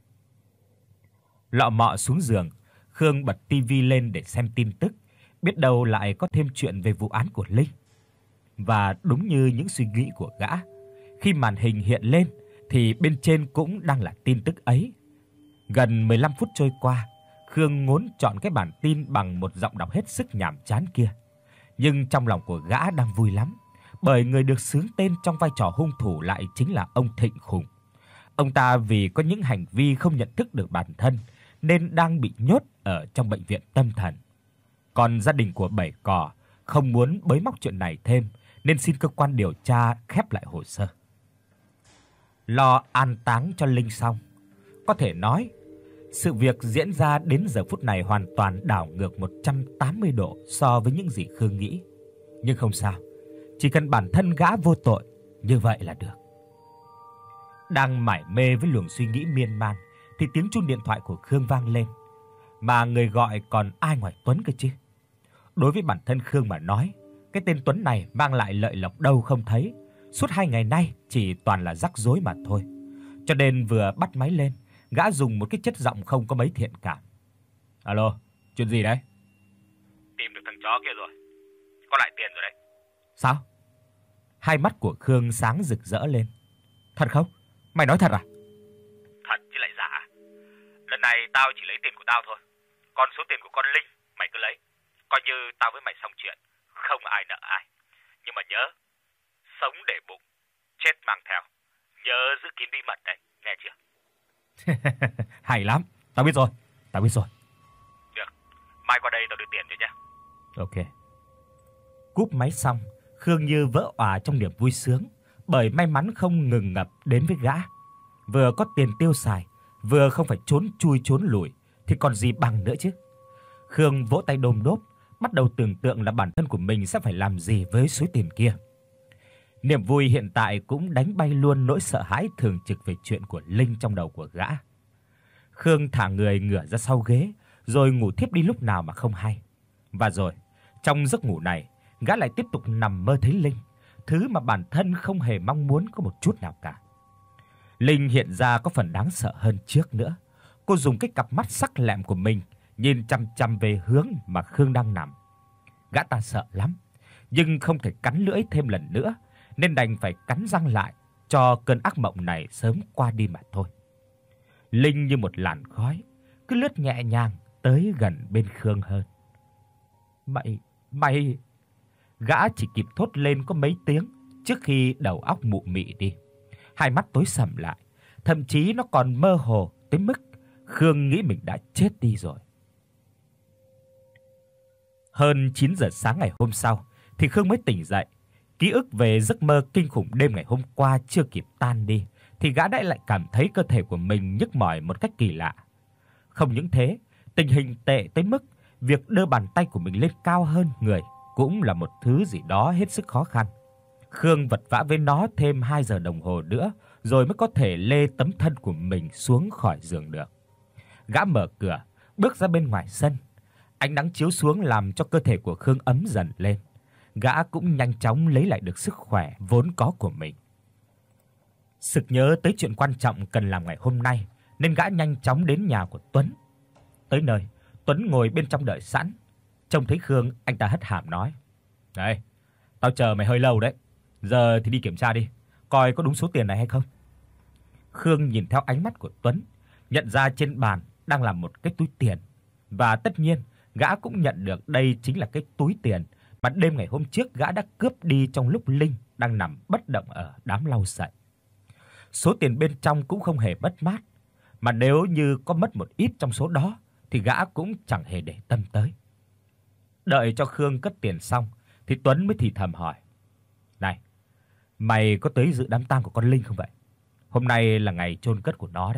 Lọ mọ xuống giường, Khương bật tivi lên để xem tin tức, biết đâu lại có thêm chuyện về vụ án của Linh. Và đúng như những suy nghĩ của gã, khi màn hình hiện lên thì bên trên cũng đang là tin tức ấy. Gần mười lăm phút trôi qua, Khương ngốn chọn cái bản tin bằng một giọng đọc hết sức nhàm chán kia. Nhưng trong lòng của gã đang vui lắm, bởi người được xướng tên trong vai trò hung thủ lại chính là ông Thịnh Khùng. Ông ta vì có những hành vi không nhận thức được bản thân nên đang bị nhốt ở trong bệnh viện tâm thần. Còn gia đình của Bảy Cò không muốn bới móc chuyện này thêm nên xin cơ quan điều tra khép lại hồ sơ. Lo an táng cho Linh xong, có thể nói sự việc diễn ra đến giờ phút này hoàn toàn đảo ngược một trăm tám mươi độ so với những gì Khương nghĩ. Nhưng không sao, chỉ cần bản thân gã vô tội, như vậy là được. Đang mải mê với luồng suy nghĩ miên man thì tiếng chuông điện thoại của Khương vang lên. Mà người gọi còn ai ngoài Tuấn cơ chứ. Đối với bản thân Khương mà nói, cái tên Tuấn này mang lại lợi lộc đâu không thấy. Suốt hai ngày nay chỉ toàn là rắc rối mà thôi. Cho nên vừa bắt máy lên, gã dùng một cái chất giọng không có mấy thiện cảm. Alo, chuyện gì đấy? Tìm được thằng chó kia rồi. Có lại tiền rồi đấy. Sao? Hai mắt của Khương sáng rực rỡ lên. Thật không? Mày nói thật à? Thật chứ lại giả. Lần này tao chỉ lấy tiền của tao thôi. Còn số tiền của con Linh mày cứ lấy. Coi như tao với mày xong chuyện, không ai nợ ai. Nhưng mà nhớ, sống để bụng, chết mang theo. Nhớ giữ kín bí mật đấy, nghe chưa? Hay lắm, tao biết rồi, tao biết rồi. Được, mai qua đây tao đưa tiền cho nhá. Ok. Cúp máy xong, Khương như vỡ òa trong niềm vui sướng, bởi may mắn không ngừng ngập đến với gã. Vừa có tiền tiêu xài, vừa không phải trốn chui trốn lủi thì còn gì bằng nữa chứ. Khương vỗ tay đôm đốp, bắt đầu tưởng tượng là bản thân của mình sẽ phải làm gì với số tiền kia. Niềm vui hiện tại cũng đánh bay luôn nỗi sợ hãi thường trực về chuyện của Linh trong đầu của gã. Khương thả người ngửa ra sau ghế, rồi ngủ thiếp đi lúc nào mà không hay. Và rồi, trong giấc ngủ này, gã lại tiếp tục nằm mơ thấy Linh, thứ mà bản thân không hề mong muốn có một chút nào cả. Linh hiện ra có phần đáng sợ hơn trước nữa. Cô dùng cái cặp mắt sắc lẹm của mình nhìn chằm chằm về hướng mà Khương đang nằm. Gã ta sợ lắm, nhưng không thể cắn lưỡi thêm lần nữa, nên đành phải cắn răng lại cho cơn ác mộng này sớm qua đi mà thôi. Linh như một làn khói cứ lướt nhẹ nhàng tới gần bên Khương hơn. "Mày, mày..." Gã chỉ kịp thốt lên có mấy tiếng trước khi đầu óc mụ mị đi. Hai mắt tối sầm lại, thậm chí nó còn mơ hồ tới mức Khương nghĩ mình đã chết đi rồi. Hơn chín giờ sáng ngày hôm sau thì Khương mới tỉnh dậy. Ký ức về giấc mơ kinh khủng đêm ngày hôm qua chưa kịp tan đi thì gã đã lại cảm thấy cơ thể của mình nhức mỏi một cách kỳ lạ. Không những thế, tình hình tệ tới mức việc đưa bàn tay của mình lên cao hơn người cũng là một thứ gì đó hết sức khó khăn. Khương vật vã với nó thêm hai giờ đồng hồ nữa rồi mới có thể lê tấm thân của mình xuống khỏi giường được. Gã mở cửa, bước ra bên ngoài sân. Ánh nắng chiếu xuống làm cho cơ thể của Khương ấm dần lên. Gã cũng nhanh chóng lấy lại được sức khỏe vốn có của mình. Sực nhớ tới chuyện quan trọng cần làm ngày hôm nay, nên gã nhanh chóng đến nhà của Tuấn. Tới nơi, Tuấn ngồi bên trong đợi sẵn. Trông thấy Khương, anh ta hất hàm nói: "Này, tao chờ mày hơi lâu đấy. Giờ thì đi kiểm tra đi, coi có đúng số tiền này hay không." Khương nhìn theo ánh mắt của Tuấn, nhận ra trên bàn đang là một cái túi tiền, và tất nhiên, gã cũng nhận được đây chính là cái túi tiền mà đêm ngày hôm trước gã đã cướp đi trong lúc Linh đang nằm bất động ở đám lau sậy. Số tiền bên trong cũng không hề mất mát, mà nếu như có mất một ít trong số đó thì gã cũng chẳng hề để tâm tới. Đợi cho Khương cất tiền xong thì Tuấn mới thì thầm hỏi: "Này, mày có tới dự đám tang của con Linh không vậy? Hôm nay là ngày chôn cất của nó đấy."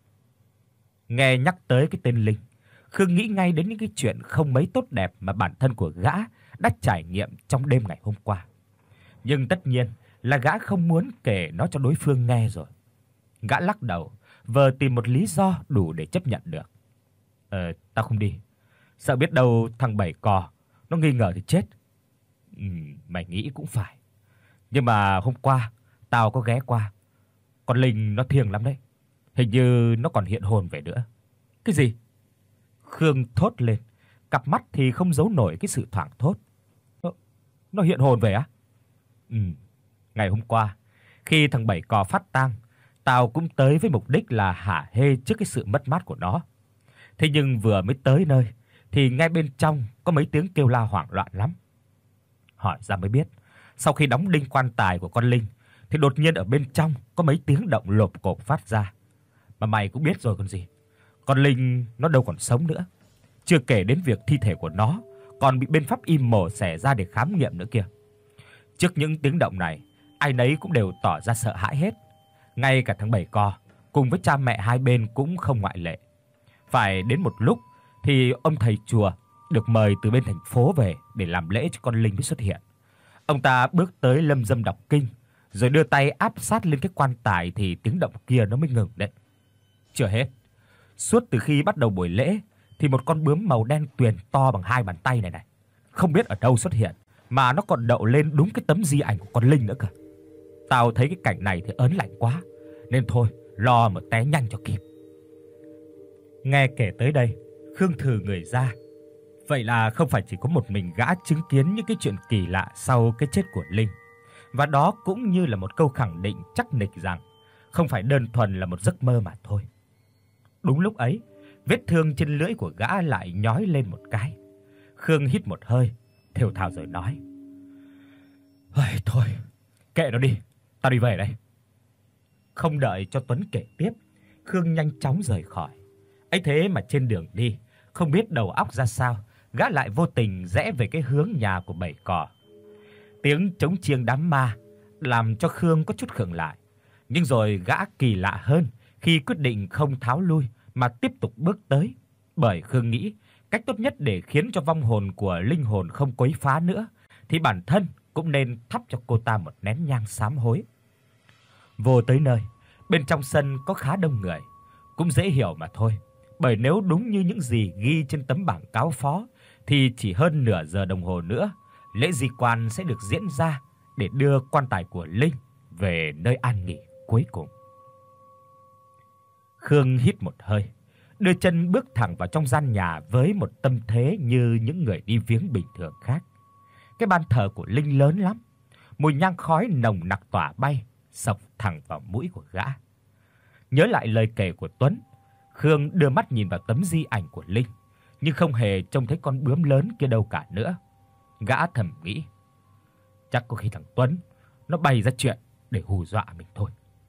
Nghe nhắc tới cái tên Linh, Khương nghĩ ngay đến những cái chuyện không mấy tốt đẹp mà bản thân của gã đã trải nghiệm trong đêm ngày hôm qua. Nhưng tất nhiên là gã không muốn kể nó cho đối phương nghe rồi. Gã lắc đầu, vờ tìm một lý do đủ để chấp nhận được. "Ờ, tao không đi. Sợ biết đâu thằng Bảy Cò nó nghi ngờ thì chết." "Ừ, mày nghĩ cũng phải. Nhưng mà hôm qua tao có ghé qua. Con Linh nó thiêng lắm đấy. Hình như nó còn hiện hồn về nữa." "Cái gì?" Khương thốt lên, cặp mắt thì không giấu nổi cái sự thoảng thốt. Nó, nó hiện hồn về á?" "Ừ, ngày hôm qua khi thằng Bảy Cò phát tang, tao cũng tới với mục đích là hả hê trước cái sự mất mát của nó. Thế nhưng vừa mới tới nơi thì ngay bên trong có mấy tiếng kêu la hoảng loạn lắm. Hỏi ra mới biết, sau khi đóng đinh quan tài của con Linh thì đột nhiên ở bên trong có mấy tiếng động lộp cộp phát ra. Mà mày cũng biết rồi còn gì. Con Linh nó đâu còn sống nữa. Chưa kể đến việc thi thể của nó còn bị bên pháp y mổ xẻ ra để khám nghiệm nữa kìa." Trước những tiếng động này, ai nấy cũng đều tỏ ra sợ hãi hết. Ngay cả thằng Bảy Cò cùng với cha mẹ hai bên cũng không ngoại lệ. Phải đến một lúc thì ông thầy chùa được mời từ bên thành phố về để làm lễ cho con Linh mới xuất hiện. Ông ta bước tới lâm dâm đọc kinh, rồi đưa tay áp sát lên cái quan tài thì tiếng động kia nó mới ngừng đấy. Chưa hết, suốt từ khi bắt đầu buổi lễ thì một con bướm màu đen tuyền to bằng hai bàn tay này này, không biết ở đâu xuất hiện mà nó còn đậu lên đúng cái tấm di ảnh của con Linh nữa cơ. Tao thấy cái cảnh này thì ớn lạnh quá, nên thôi, lo mà té nhanh cho kịp. Nghe kể tới đây, Khương thừ người ra. Vậy là không phải chỉ có một mình gã chứng kiến những cái chuyện kỳ lạ sau cái chết của Linh. Và đó cũng như là một câu khẳng định chắc nịch rằng không phải đơn thuần là một giấc mơ mà thôi. Đúng lúc ấy, vết thương trên lưỡi của gã lại nhói lên một cái. Khương hít một hơi, thều thào rồi nói: "Ây thôi, kệ nó đi, tao đi về đây." Không đợi cho Tuấn kể tiếp, Khương nhanh chóng rời khỏi. Ấy thế mà trên đường đi, không biết đầu óc ra sao, gã lại vô tình rẽ về cái hướng nhà của Bảy Cò. Tiếng trống chiêng đám ma làm cho Khương có chút khựng lại, nhưng rồi gã kỳ lạ hơn khi quyết định không tháo lui mà tiếp tục bước tới, bởi Khương nghĩ cách tốt nhất để khiến cho vong hồn của linh hồn không quấy phá nữa thì bản thân cũng nên thắp cho cô ta một nén nhang sám hối. Vô tới nơi, bên trong sân có khá đông người, cũng dễ hiểu mà thôi, bởi nếu đúng như những gì ghi trên tấm bảng cáo phó thì chỉ hơn nửa giờ đồng hồ nữa lễ di quan sẽ được diễn ra để đưa quan tài của Linh về nơi an nghỉ cuối cùng. Khương hít một hơi, đưa chân bước thẳng vào trong gian nhà với một tâm thế như những người đi viếng bình thường khác. Cái ban thờ của Linh lớn lắm, mùi nhang khói nồng nặc tỏa bay, xộc thẳng vào mũi của gã. Nhớ lại lời kể của Tuấn, Khương đưa mắt nhìn vào tấm di ảnh của Linh, nhưng không hề trông thấy con bướm lớn kia đâu cả nữa. Gã thầm nghĩ, chắc có khi thằng Tuấn nó bày ra chuyện để hù dọa mình thôi.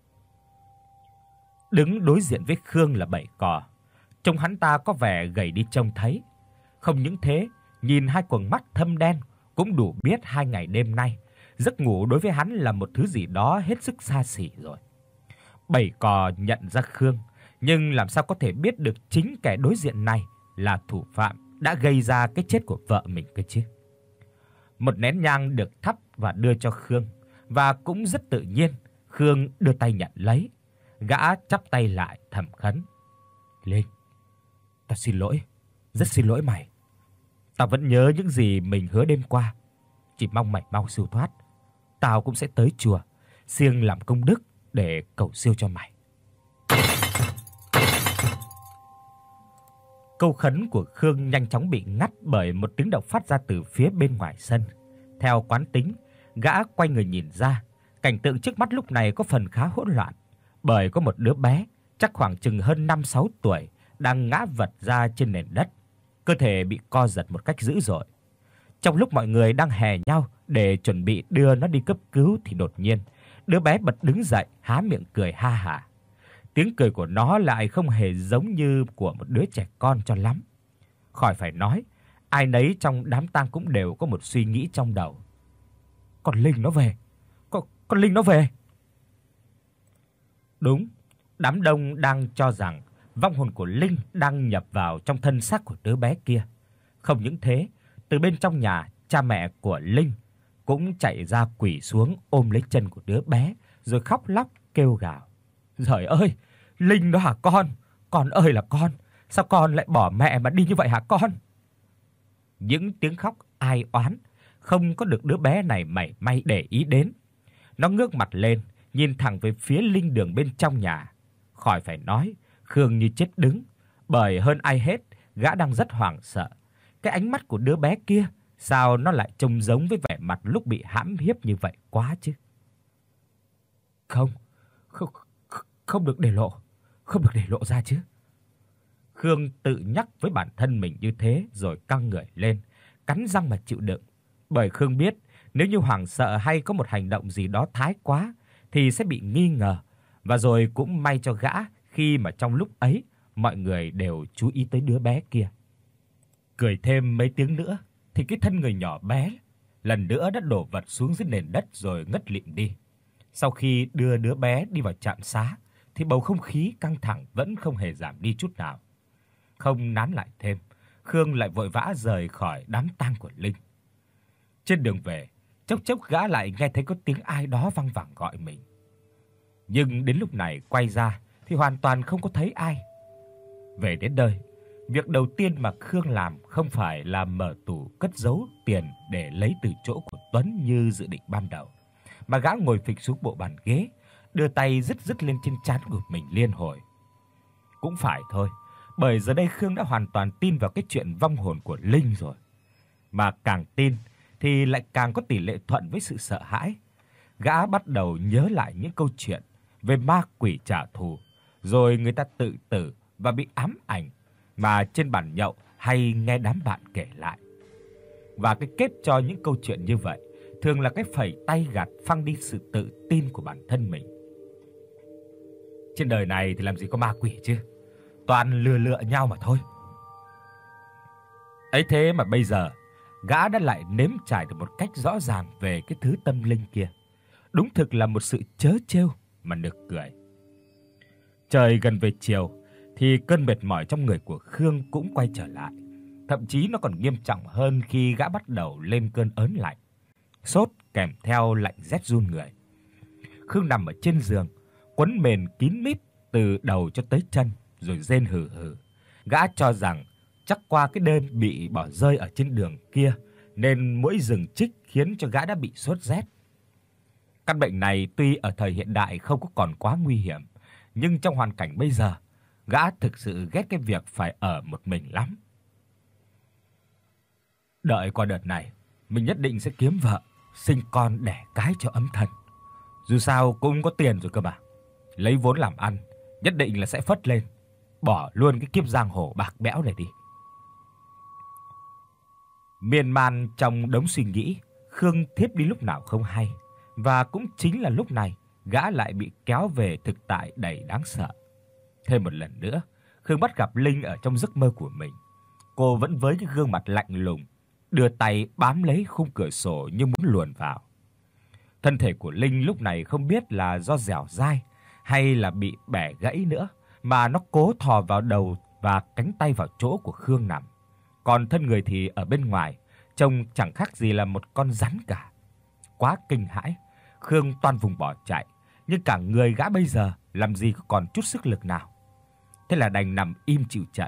Đứng đối diện với Khương là Bảy Cò, trông hắn ta có vẻ gầy đi trông thấy. Không những thế, nhìn hai quầng mắt thâm đen cũng đủ biết hai ngày đêm nay giấc ngủ đối với hắn là một thứ gì đó hết sức xa xỉ rồi. Bảy Cò nhận ra Khương, nhưng làm sao có thể biết được chính kẻ đối diện này là thủ phạm đã gây ra cái chết của vợ mình cơ chứ. Một nén nhang được thắp và đưa cho Khương, và cũng rất tự nhiên, Khương đưa tay nhận lấy. Gã chắp tay lại thầm khấn: "Linh, tao xin lỗi, rất xin lỗi mày. Tao vẫn nhớ những gì mình hứa đêm qua, chỉ mong mày mau siêu thoát. Tao cũng sẽ tới chùa siêng làm công đức để cầu siêu cho mày." Câu khấn của Khương nhanh chóng bị ngắt bởi một tiếng động phát ra từ phía bên ngoài sân. Theo quán tính, gã quay người nhìn ra, cảnh tượng trước mắt lúc này có phần khá hỗn loạn, bởi có một đứa bé chắc khoảng chừng hơn năm sáu tuổi đang ngã vật ra trên nền đất, cơ thể bị co giật một cách dữ dội. Trong lúc mọi người đang hè nhau để chuẩn bị đưa nó đi cấp cứu thì đột nhiên, đứa bé bật đứng dậy, há miệng cười ha hả. Tiếng cười của nó lại không hề giống như của một đứa trẻ con cho lắm. Khỏi phải nói, ai nấy trong đám tang cũng đều có một suy nghĩ trong đầu. Con Linh nó về. Con con Linh nó về. Đúng, đám đông đang cho rằng vong hồn của Linh đang nhập vào trong thân xác của đứa bé kia. Không những thế, từ bên trong nhà, cha mẹ của Linh cũng chạy ra quỳ xuống ôm lấy chân của đứa bé rồi khóc lóc kêu gào: "Trời ơi, Linh đó hả con? Con ơi là con, sao con lại bỏ mẹ mà đi như vậy hả con?" Những tiếng khóc ai oán không có được đứa bé này mảy may để ý đến. Nó ngước mặt lên, nhìn thẳng về phía linh đường bên trong nhà. Khỏi phải nói, Khương như chết đứng, bởi hơn ai hết, gã đang rất hoảng sợ. Cái ánh mắt của đứa bé kia, sao nó lại trông giống với vẻ mặt lúc bị hãm hiếp như vậy quá chứ? Không, không, không được để lộ, không được để lộ ra chứ. Khương tự nhắc với bản thân mình như thế rồi căng người lên, cắn răng mà chịu đựng. Bởi Khương biết, nếu như hoảng sợ hay có một hành động gì đó thái quá thì sẽ bị nghi ngờ, và rồi cũng may cho gã khi mà trong lúc ấy mọi người đều chú ý tới đứa bé kia. Cười thêm mấy tiếng nữa thì cái thân người nhỏ bé lần nữa đã đổ vật xuống dưới nền đất rồi ngất lịm đi. Sau khi đưa đứa bé đi vào trạm xá thì bầu không khí căng thẳng vẫn không hề giảm đi chút nào. Không nán lại thêm, Khương lại vội vã rời khỏi đám tang của Linh. Trên đường về, chốc chốc gã lại nghe thấy có tiếng ai đó văng vẳng gọi mình. Nhưng đến lúc này quay ra thì hoàn toàn không có thấy ai. Về đến nơi, việc đầu tiên mà Khương làm không phải là mở tủ cất giấu tiền để lấy từ chỗ của Tuấn như dự định ban đầu, mà gã ngồi phịch xuống bộ bàn ghế, đưa tay rứt rứt lên trên trán của mình liên hồi. Cũng phải thôi, bởi giờ đây Khương đã hoàn toàn tin vào cái chuyện vong hồn của Linh rồi. Mà càng tin thì lại càng có tỷ lệ thuận với sự sợ hãi. Gã bắt đầu nhớ lại những câu chuyện về ma quỷ trả thù, rồi người ta tự tử và bị ám ảnh mà trên bàn nhậu hay nghe đám bạn kể lại. Và cái kết cho những câu chuyện như vậy thường là cái phẩy tay gạt phăng đi sự tự tin của bản thân mình. Trên đời này thì làm gì có ma quỷ chứ, toàn lừa lựa nhau mà thôi. Ấy thế mà bây giờ gã đã lại nếm trải được một cách rõ ràng về cái thứ tâm linh kia. Đúng thực là một sự trớ trêu mà nực cười. Trời gần về chiều thì cơn mệt mỏi trong người của Khương cũng quay trở lại. Thậm chí nó còn nghiêm trọng hơn khi gã bắt đầu lên cơn ớn lạnh, sốt kèm theo lạnh rét run người. Khương nằm ở trên giường, quấn mền kín mít từ đầu cho tới chân rồi rên hừ hừ. Gã cho rằng chắc qua cái đêm bị bỏ rơi ở trên đường kia nên mỗi rừng chích khiến cho gã đã bị sốt rét. Căn bệnh này tuy ở thời hiện đại không có còn quá nguy hiểm, nhưng trong hoàn cảnh bây giờ, gã thực sự ghét cái việc phải ở một mình lắm. Đợi qua đợt này, mình nhất định sẽ kiếm vợ, sinh con đẻ cái cho ấm thân. Dù sao cũng có tiền rồi cơ mà. Lấy vốn làm ăn, nhất định là sẽ phất lên, bỏ luôn cái kiếp giang hồ bạc bẽo này đi. Miên man trong đống suy nghĩ, Khương thiếp đi lúc nào không hay, và cũng chính là lúc này, gã lại bị kéo về thực tại đầy đáng sợ. Thêm một lần nữa, Khương bắt gặp Linh ở trong giấc mơ của mình. Cô vẫn với cái gương mặt lạnh lùng, đưa tay bám lấy khung cửa sổ như muốn luồn vào. Thân thể của Linh lúc này không biết là do dẻo dai hay là bị bẻ gãy nữa, mà nó cố thò vào đầu và cánh tay vào chỗ của Khương nằm. Còn thân người thì ở bên ngoài, trông chẳng khác gì là một con rắn cả. Quá kinh hãi, Khương toan vùng bỏ chạy, nhưng cả người gã bây giờ làm gì có còn chút sức lực nào. Thế là đành nằm im chịu trận.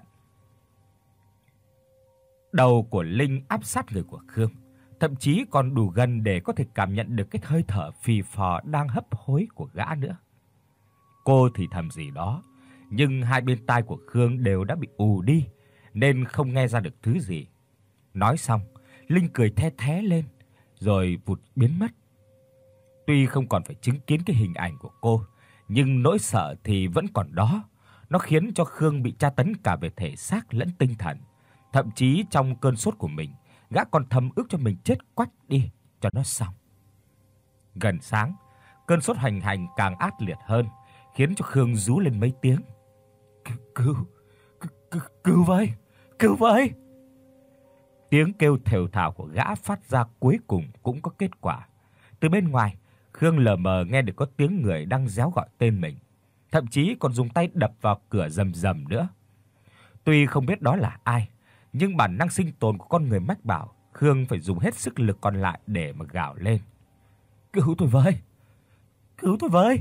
Đầu của Linh áp sát người của Khương, thậm chí còn đủ gần để có thể cảm nhận được cái hơi thở phì phò đang hấp hối của gã nữa. Cô thì thầm gì đó, nhưng hai bên tai của Khương đều đã bị ù đi nên không nghe ra được thứ gì. Nói xong, Linh cười the thé lên rồi vụt biến mất. Tuy không còn phải chứng kiến cái hình ảnh của cô, nhưng nỗi sợ thì vẫn còn đó. Nó khiến cho Khương bị tra tấn cả về thể xác lẫn tinh thần. Thậm chí trong cơn sốt của mình, gã còn thầm ước cho mình chết quách đi cho nó xong. Gần sáng, cơn sốt hoành hành càng ác liệt hơn, khiến cho Khương rú lên mấy tiếng. Cứu, cứu, cứu với, cứu với. Tiếng kêu thều thào của gã phát ra cuối cùng cũng có kết quả. Từ bên ngoài, Khương lờ mờ nghe được có tiếng người đang réo gọi tên mình, thậm chí còn dùng tay đập vào cửa rầm rầm nữa. Tuy không biết đó là ai, nhưng bản năng sinh tồn của con người mách bảo Khương phải dùng hết sức lực còn lại để mà gào lên. Cứu tôi với! Cứu tôi với!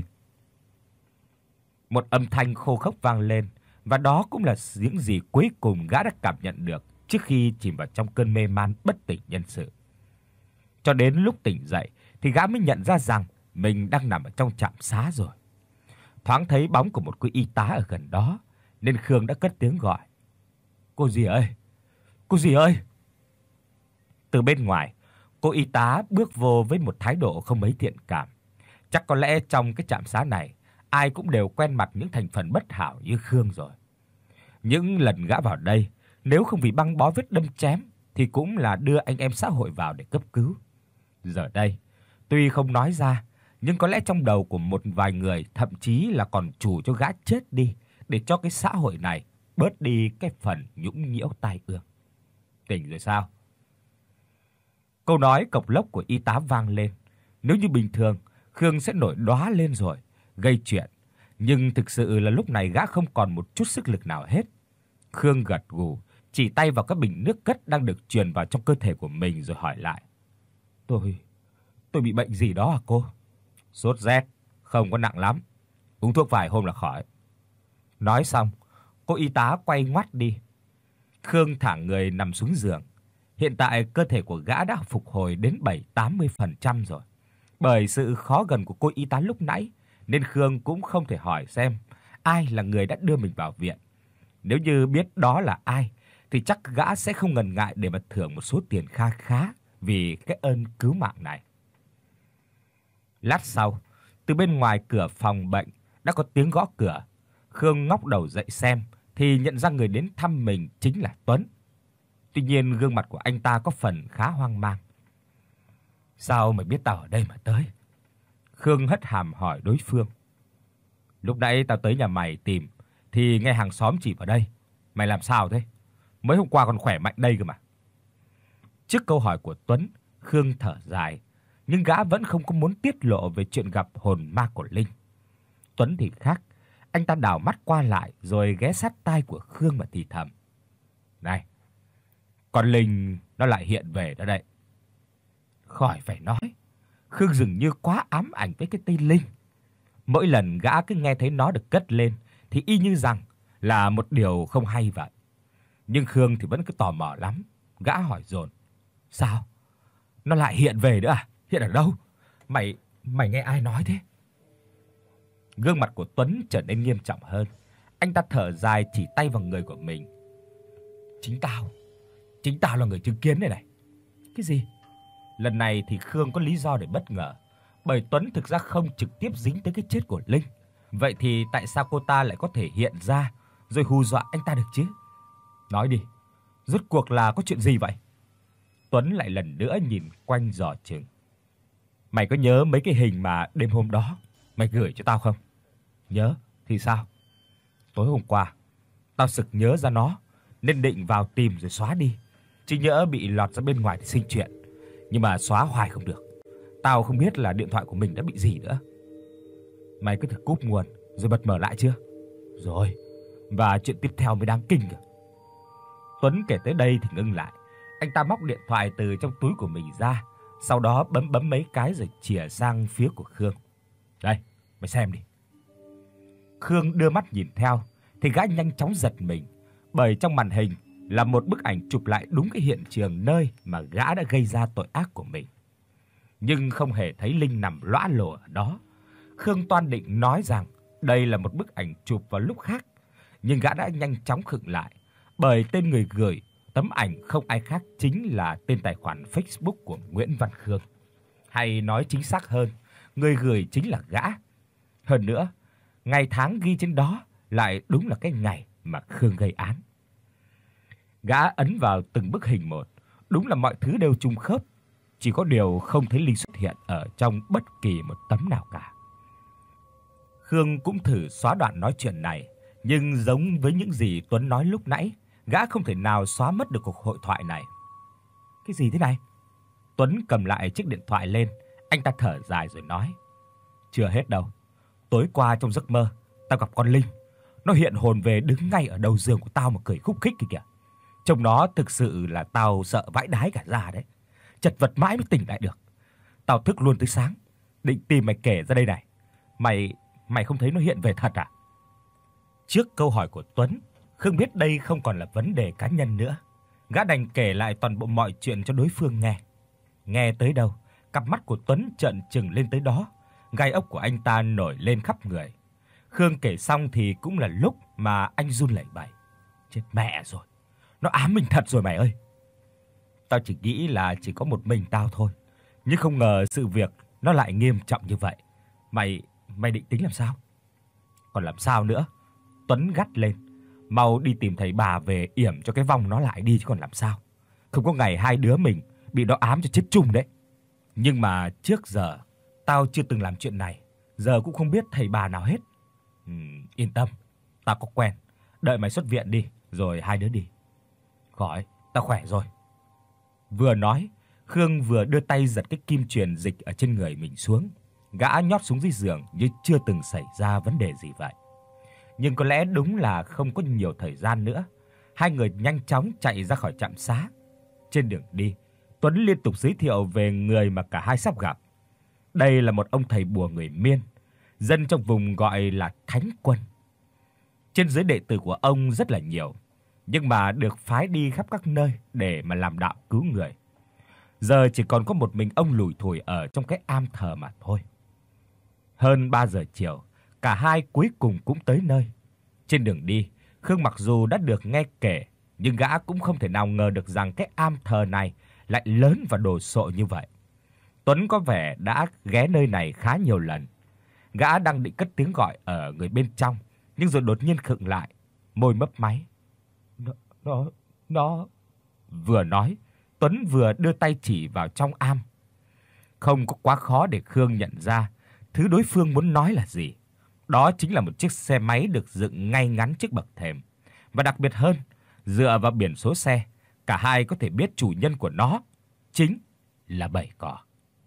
Một âm thanh khô khốc vang lên, và đó cũng là những gì cuối cùng gã đã cảm nhận được trước khi chìm vào trong cơn mê man bất tỉnh nhân sự. Cho đến lúc tỉnh dậy thì gã mới nhận ra rằng mình đang nằm ở trong trạm xá rồi. Thoáng thấy bóng của một cô y tá ở gần đó, nên Khương đã cất tiếng gọi. Cô dì ơi! Cô dì ơi! Từ bên ngoài, cô y tá bước vô với một thái độ không mấy thiện cảm. Chắc có lẽ trong cái trạm xá này, ai cũng đều quen mặt những thành phần bất hảo như Khương rồi. Những lần gã vào đây, nếu không vì băng bó vết đâm chém thì cũng là đưa anh em xã hội vào để cấp cứu. Giờ đây, tuy không nói ra, nhưng có lẽ trong đầu của một vài người thậm chí là còn chủ cho gã chết đi để cho cái xã hội này bớt đi cái phần nhũng nhiễu tai ương. Tỉnh rồi sao? Câu nói cộc lốc của y tá vang lên. Nếu như bình thường, Khương sẽ nổi đóa lên rồi, gây chuyện, nhưng thực sự là lúc này gã không còn một chút sức lực nào hết. Khương gật gù, chỉ tay vào các bình nước cất đang được truyền vào trong cơ thể của mình rồi hỏi lại. Tôi, tôi bị bệnh gì đó à cô? Sốt rét, không có nặng lắm. Uống thuốc vài hôm là khỏi. Nói xong, cô y tá quay ngoắt đi. Khương thả người nằm xuống giường. Hiện tại cơ thể của gã đã phục hồi đến bảy tám mươi phần trăm rồi. Bởi sự khó gần của cô y tá lúc nãy, nên Khương cũng không thể hỏi xem ai là người đã đưa mình vào viện. Nếu như biết đó là ai thì chắc gã sẽ không ngần ngại để mà thưởng một số tiền kha khá vì cái ơn cứu mạng này. Lát sau, từ bên ngoài cửa phòng bệnh đã có tiếng gõ cửa. Khương ngóc đầu dậy xem thì nhận ra người đến thăm mình chính là Tuấn. Tuy nhiên gương mặt của anh ta có phần khá hoang mang. Sao mày biết tao ở đây mà tới? Khương hất hàm hỏi đối phương. Lúc nãy tao tới nhà mày tìm thì nghe hàng xóm chỉ vào đây. Mày làm sao thế? Mới hôm qua còn khỏe mạnh đây cơ mà. Trước câu hỏi của Tuấn, Khương thở dài, nhưng gã vẫn không có muốn tiết lộ về chuyện gặp hồn ma của Linh. Tuấn thì khác, anh ta đảo mắt qua lại rồi ghé sát tai của Khương mà thì thầm. Này, con Linh nó lại hiện về đó đây. Khỏi phải nói, Khương dường như quá ám ảnh với cái tên Linh. Mỗi lần gã cứ nghe thấy nó được cất lên thì y như rằng là một điều không hay vậy. Nhưng Khương thì vẫn cứ tò mò lắm, gã hỏi dồn. Sao? Nó lại hiện về nữa à? Hiện ở đâu? Mày mày nghe ai nói thế? Gương mặt của Tuấn trở nên nghiêm trọng hơn. Anh ta thở dài chỉ tay vào người của mình. Chính tao, chính tao là người chứng kiến đây này. Cái gì? Lần này thì Khương có lý do để bất ngờ, bởi Tuấn thực ra không trực tiếp dính tới cái chết của Linh. Vậy thì tại sao cô ta lại có thể hiện ra rồi hù dọa anh ta được chứ? Nói đi, rốt cuộc là có chuyện gì vậy? Tuấn lại lần nữa nhìn quanh dò chừng. Mày có nhớ mấy cái hình mà đêm hôm đó mày gửi cho tao không? Nhớ thì sao? Tối hôm qua, tao sực nhớ ra nó nên định vào tìm rồi xóa đi. Chỉ nhỡ bị lọt ra bên ngoài thì sinh chuyện, nhưng mà xóa hoài không được. Tao không biết là điện thoại của mình đã bị gì nữa. Mày cứ thử cúp nguồn rồi bật mở lại chưa? Rồi. Và chuyện tiếp theo mới đáng kinh kìa. Tuấn kể tới đây thì ngưng lại. Anh ta móc điện thoại từ trong túi của mình ra, sau đó bấm bấm mấy cái rồi chìa sang phía của Khương. Đây, mày xem đi. Khương đưa mắt nhìn theo thì gã nhanh chóng giật mình, bởi trong màn hình là một bức ảnh chụp lại đúng cái hiện trường nơi mà gã đã gây ra tội ác của mình. Nhưng không hề thấy Linh nằm lõa lồ ở đó. Khương toan định nói rằng đây là một bức ảnh chụp vào lúc khác, nhưng gã đã nhanh chóng khựng lại, bởi tên người gửi tấm ảnh không ai khác chính là tên tài khoản Facebook của Nguyễn Văn Khương. Hay nói chính xác hơn, người gửi chính là gã. Hơn nữa, ngày tháng ghi trên đó lại đúng là cái ngày mà Khương gây án. Gã ấn vào từng bức hình một, đúng là mọi thứ đều trùng khớp, chỉ có điều không thấy Linh xuất hiện ở trong bất kỳ một tấm nào cả. Khương cũng thử xóa đoạn nói chuyện này, nhưng giống với những gì Tuấn nói lúc nãy, gã không thể nào xóa mất được cuộc hội thoại này. Cái gì thế này? Tuấn cầm lại chiếc điện thoại lên, anh ta thở dài rồi nói: Chưa hết đâu. Tối qua trong giấc mơ, tao gặp con Linh. Nó hiện hồn về đứng ngay ở đầu giường của tao mà cười khúc khích kìa kìa. Trông nó thực sự là tao sợ vãi đái cả da đấy. Chật vật mãi mới tỉnh lại được. Tao thức luôn tới sáng, định tìm mày kể ra đây này. Mày mày không thấy nó hiện về thật à? Trước câu hỏi của Tuấn, Khương biết đây không còn là vấn đề cá nhân nữa. Gã đành kể lại toàn bộ mọi chuyện cho đối phương nghe. Nghe tới đâu, cặp mắt của Tuấn trợn trừng lên tới đó, gai ốc của anh ta nổi lên khắp người. Khương kể xong thì cũng là lúc mà anh run lẩy bẩy. Chết mẹ rồi, nó ám mình thật rồi mày ơi. Tao chỉ nghĩ là chỉ có một mình tao thôi, nhưng không ngờ sự việc nó lại nghiêm trọng như vậy. Mày mày định tính làm sao? Còn làm sao nữa? Tuấn gắt lên. Mau đi tìm thầy bà về yểm cho cái vong nó lại đi chứ còn làm sao. Không có ngày hai đứa mình bị nó ám cho chết chung đấy. Nhưng mà trước giờ tao chưa từng làm chuyện này, giờ cũng không biết thầy bà nào hết. Ừ, yên tâm, tao có quen. Đợi mày xuất viện đi rồi hai đứa đi. Khỏi, tao khỏe rồi. Vừa nói, Khương vừa đưa tay giật cái kim truyền dịch ở trên người mình xuống. Gã nhót xuống dưới giường như chưa từng xảy ra vấn đề gì vậy. Nhưng có lẽ đúng là không có nhiều thời gian nữa. Hai người nhanh chóng chạy ra khỏi trạm xá. Trên đường đi, Tuấn liên tục giới thiệu về người mà cả hai sắp gặp. Đây là một ông thầy bùa người Miên, dân trong vùng gọi là Thánh Quân. Trên dưới đệ tử của ông rất là nhiều, nhưng mà được phái đi khắp các nơi để mà làm đạo cứu người. Giờ chỉ còn có một mình ông lủi thủi ở trong cái am thờ mà thôi. Hơn ba giờ chiều, cả hai cuối cùng cũng tới nơi. Trên đường đi, Khương mặc dù đã được nghe kể, nhưng gã cũng không thể nào ngờ được rằng cái am thờ này lại lớn và đồ sộ như vậy. Tuấn có vẻ đã ghé nơi này khá nhiều lần. Gã đang định cất tiếng gọi ở người bên trong, nhưng rồi đột nhiên khựng lại, môi mấp máy. Nó nó nó vừa nói, Tuấn vừa đưa tay chỉ vào trong am. Không có quá khó để Khương nhận ra thứ đối phương muốn nói là gì. Đó chính là một chiếc xe máy được dựng ngay ngắn trước bậc thềm. Và đặc biệt hơn, dựa vào biển số xe, cả hai có thể biết chủ nhân của nó chính là Bảy Cỏ.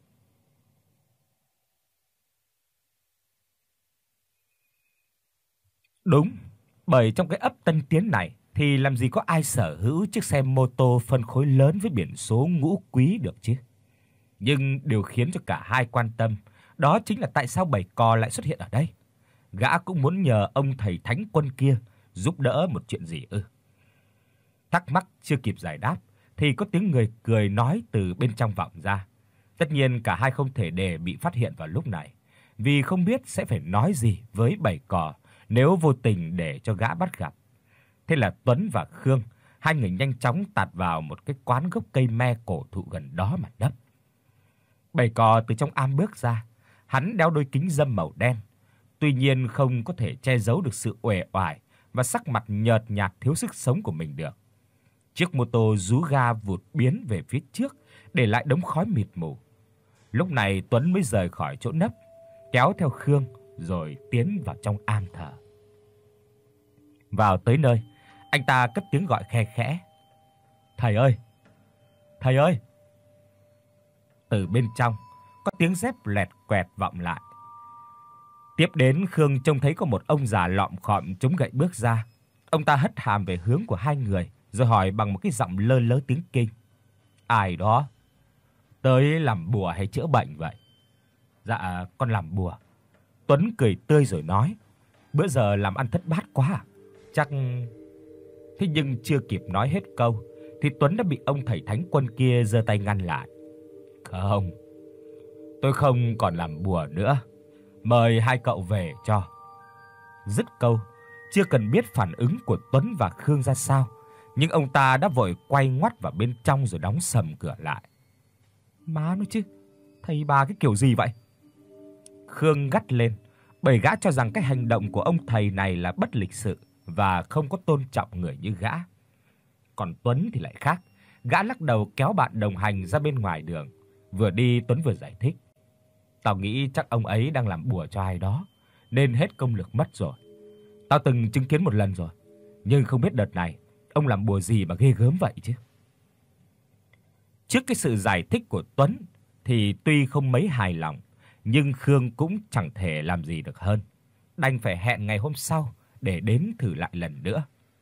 Đúng, bởi trong cái ấp Tân Tiến này thì làm gì có ai sở hữu chiếc xe mô tô phân khối lớn với biển số ngũ quý được chứ. Nhưng điều khiến cho cả hai quan tâm, đó chính là tại sao Bảy Cò lại xuất hiện ở đây. Gã cũng muốn nhờ ông thầy Thánh Quân kia giúp đỡ một chuyện gì ư? Thắc mắc chưa kịp giải đáp thì có tiếng người cười nói từ bên trong vọng ra. Tất nhiên cả hai không thể để bị phát hiện vào lúc này, vì không biết sẽ phải nói gì với bảy cò nếu vô tình để cho gã bắt gặp. Thế là Tuấn và Khương, hai người nhanh chóng tạt vào một cái quán gốc cây me cổ thụ gần đó mà nấp. Bảy cò từ trong am bước ra, hắn đeo đôi kính râm màu đen, tuy nhiên không có thể che giấu được sự uể oải và sắc mặt nhợt nhạt thiếu sức sống của mình được. Chiếc mô tô rú ga vụt biến về phía trước, để lại đống khói mịt mù. Lúc này Tuấn mới rời khỏi chỗ nấp, kéo theo Khương rồi tiến vào trong am thờ. Vào tới nơi, anh ta cất tiếng gọi khe khẽ. "Thầy ơi! Thầy ơi!" Từ bên trong có tiếng dép lẹt quẹt vọng lại. Tiếp đến, Khương trông thấy có một ông già lọm khọm chống gậy bước ra. Ông ta hất hàm về hướng của hai người rồi hỏi bằng một cái giọng lơ lớ tiếng Kinh. "Ai đó? Tới làm bùa hay chữa bệnh vậy?" "Dạ, con làm bùa." Tuấn cười tươi rồi nói. "Bữa giờ làm ăn thất bát quá à? Chắc..." Thế nhưng chưa kịp nói hết câu thì Tuấn đã bị ông thầy thánh quân kia giơ tay ngăn lại. "Không, tôi không còn làm bùa nữa. Mời hai cậu về cho." Dứt câu, chưa cần biết phản ứng của Tuấn và Khương ra sao, nhưng ông ta đã vội quay ngoắt vào bên trong rồi đóng sầm cửa lại. "Má nói chứ, thầy bà cái kiểu gì vậy?" Khương gắt lên, bởi gã cho rằng cái hành động của ông thầy này là bất lịch sự và không có tôn trọng người như gã. Còn Tuấn thì lại khác, gã lắc đầu kéo bạn đồng hành ra bên ngoài đường. Vừa đi Tuấn vừa giải thích. "Tao nghĩ chắc ông ấy đang làm bùa cho ai đó, nên hết công lực mất rồi. Tao từng chứng kiến một lần rồi, nhưng không biết đợt này ông làm bùa gì mà ghê gớm vậy chứ." Trước cái sự giải thích của Tuấn thì tuy không mấy hài lòng, nhưng Khương cũng chẳng thể làm gì được hơn, đành phải hẹn ngày hôm sau để đến thử lại lần nữa.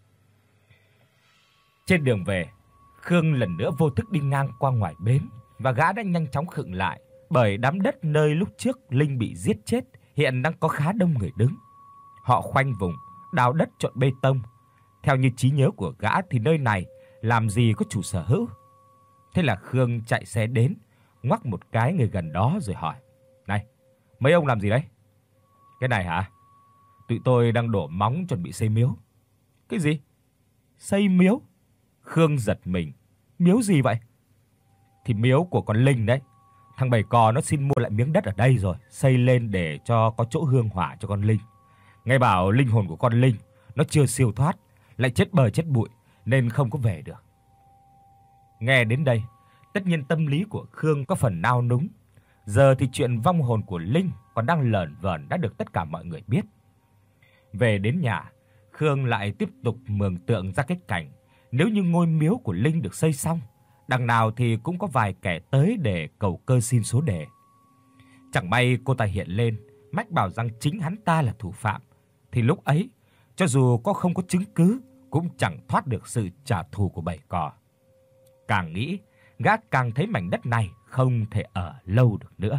Trên đường về, Khương lần nữa vô thức đi ngang qua ngoài bến và gã đã nhanh chóng khựng lại, bởi đám đất nơi lúc trước Linh bị giết chết hiện đang có khá đông người đứng. Họ khoanh vùng, đào đất trộn bê tông. Theo như trí nhớ của gã thì nơi này làm gì có chủ sở hữu. Thế là Khương chạy xe đến, ngoắc một cái người gần đó rồi hỏi: "Này, mấy ông làm gì đấy?" "Cái này hả? Tụi tôi đang đổ móng chuẩn bị xây miếu." "Cái gì? Xây miếu?" Khương giật mình. "Miếu gì vậy?" "Thì miếu của con Linh đấy. Thằng bảy cò nó xin mua lại miếng đất ở đây rồi, xây lên để cho có chỗ hương hỏa cho con Linh. Nghe bảo linh hồn của con Linh nó chưa siêu thoát, lại chết bờ chết bụi nên không có về được." Nghe đến đây, tất nhiên tâm lý của Khương có phần nao núng. Giờ thì chuyện vong hồn của Linh còn đang lởn vởn đã được tất cả mọi người biết. Về đến nhà, Khương lại tiếp tục mường tượng ra cái cảnh nếu như ngôi miếu của Linh được xây xong, đằng nào thì cũng có vài kẻ tới để cầu cơ xin số đề. Chẳng may cô ta hiện lên, mách bảo rằng chính hắn ta là thủ phạm, thì lúc ấy, cho dù có không có chứng cứ cũng chẳng thoát được sự trả thù của bảy cò. Càng nghĩ, gã càng thấy mảnh đất này không thể ở lâu được nữa.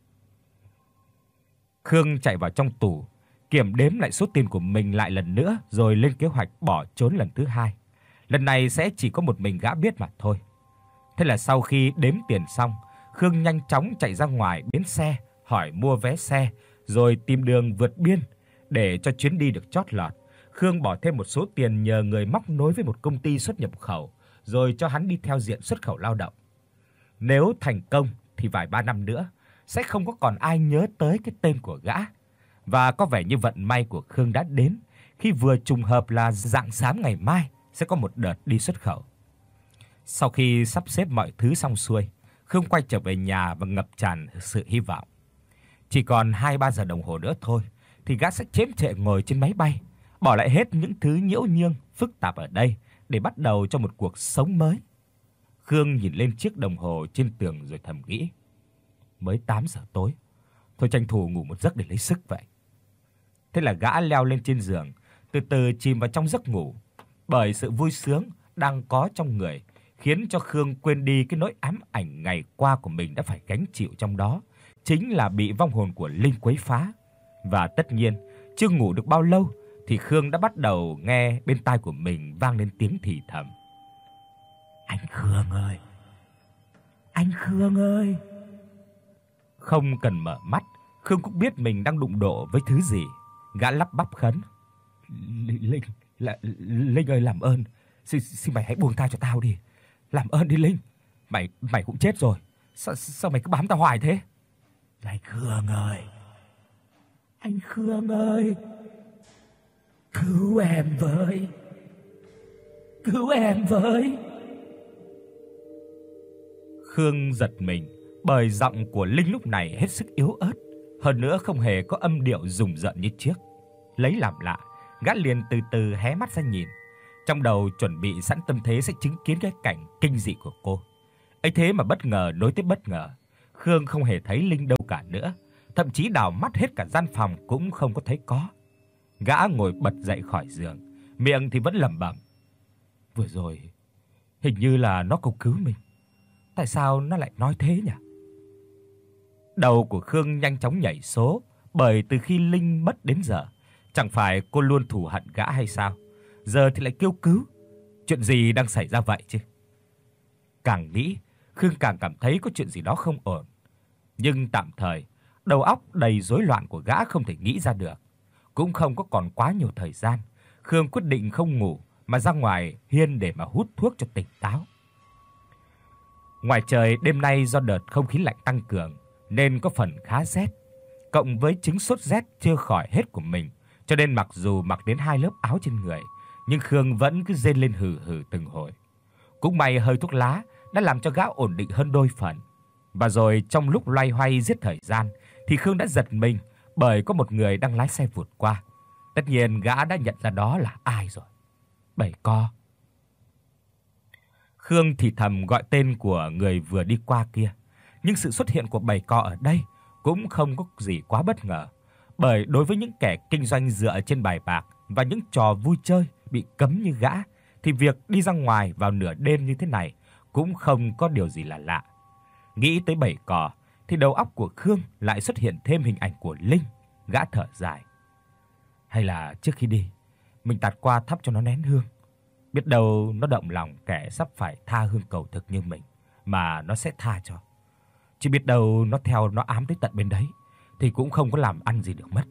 Khương chạy vào trong tủ, kiểm đếm lại số tiền của mình lại lần nữa rồi lên kế hoạch bỏ trốn lần thứ hai. Lần này sẽ chỉ có một mình gã biết mà thôi. Thế là sau khi đếm tiền xong, Khương nhanh chóng chạy ra ngoài bến xe, hỏi mua vé xe, rồi tìm đường vượt biên. Để cho chuyến đi được chót lọt, Khương bỏ thêm một số tiền nhờ người móc nối với một công ty xuất nhập khẩu, rồi cho hắn đi theo diện xuất khẩu lao động. Nếu thành công thì vài ba năm nữa sẽ không có còn ai nhớ tới cái tên của gã. Và có vẻ như vận may của Khương đã đến khi vừa trùng hợp là rạng sáng ngày mai sẽ có một đợt đi xuất khẩu. Sau khi sắp xếp mọi thứ xong xuôi, Khương quay trở về nhà và ngập tràn sự hy vọng. Chỉ còn hai ba giờ đồng hồ nữa thôi thì gã sẽ chễm chệ ngồi trên máy bay, bỏ lại hết những thứ nhiễu nhương phức tạp ở đây để bắt đầu cho một cuộc sống mới. Khương nhìn lên chiếc đồng hồ trên tường rồi thầm nghĩ, mới tám giờ tối, thôi tranh thủ ngủ một giấc để lấy sức vậy. Thế là gã leo lên trên giường, từ từ chìm vào trong giấc ngủ. Bởi sự vui sướng đang có trong người khiến cho Khương quên đi cái nỗi ám ảnh ngày qua của mình đã phải gánh chịu trong đó, chính là bị vong hồn của Linh quấy phá. Và tất nhiên, chưa ngủ được bao lâu thì Khương đã bắt đầu nghe bên tai của mình vang lên tiếng thì thầm. Anh Khương ơi! Anh Khương ơi! Không cần mở mắt, Khương cũng biết mình đang đụng độ với thứ gì. Gã lắp bắp khấn: "Linh, là Linh ơi, làm ơn, xin, xin mày hãy buông tha cho tao đi. Làm ơn đi Linh. Mày mày cũng chết rồi. Sao sao mày cứ bám tao hoài thế?" "Anh Khương ơi! Anh Khương ơi! Cứu em với! Cứu em với!" Khương giật mình, bởi giọng của Linh lúc này hết sức yếu ớt, hơn nữa không hề có âm điệu rùng rợn như trước. Lấy làm lạ, gã liền từ từ hé mắt ra nhìn, trong đầu chuẩn bị sẵn tâm thế sẽ chứng kiến cái cảnh kinh dị của cô. Ấy thế mà bất ngờ nối tiếp bất ngờ, Khương không hề thấy Linh đâu cả nữa, thậm chí đảo mắt hết cả gian phòng cũng không có thấy có. Gã ngồi bật dậy khỏi giường, miệng thì vẫn lẩm bẩm: "Vừa rồi hình như là nó cầu cứu mình. Tại sao nó lại nói thế nhỉ?" Đầu của Khương nhanh chóng nhảy số, bởi từ khi Linh mất đến giờ, chẳng phải cô luôn thù hận gã hay sao? Giờ thì lại kêu cứu. Chuyện gì đang xảy ra vậy chứ? Càng nghĩ, Khương càng cảm thấy có chuyện gì đó không ổn. Nhưng tạm thời, đầu óc đầy rối loạn của gã không thể nghĩ ra được. Cũng không có còn quá nhiều thời gian, Khương quyết định không ngủ mà ra ngoài hiên để mà hút thuốc cho tỉnh táo. Ngoài trời đêm nay do đợt không khí lạnh tăng cường nên có phần khá rét, cộng với chứng sốt rét chưa khỏi hết của mình, cho nên mặc dù mặc đến hai lớp áo trên người, nhưng Khương vẫn cứ rên lên hừ hừ từng hồi. Cũng may hơi thuốc lá đã làm cho gã ổn định hơn đôi phần. Và rồi trong lúc loay hoay giết thời gian thì Khương đã giật mình bởi có một người đang lái xe vụt qua. Tất nhiên gã đã nhận ra đó là ai rồi. Bảy Co. Khương thì thầm gọi tên của người vừa đi qua kia, nhưng sự xuất hiện của Bảy Co ở đây cũng không có gì quá bất ngờ, bởi đối với những kẻ kinh doanh dựa trên bài bạc và những trò vui chơi bị cấm như gã thì việc đi ra ngoài vào nửa đêm như thế này cũng không có điều gì là lạ. Nghĩ tới Bảy Cò thì đầu óc của Khương lại xuất hiện thêm hình ảnh của Linh. Gã thở dài: "Hay là trước khi đi, mình tạt qua thắp cho nó nén hương. Biết đâu nó động lòng kẻ sắp phải tha hương cầu thực như mình mà nó sẽ tha cho. Chứ biết đâu nó theo nó ám tới tận bên đấy thì cũng không có làm ăn gì được mất."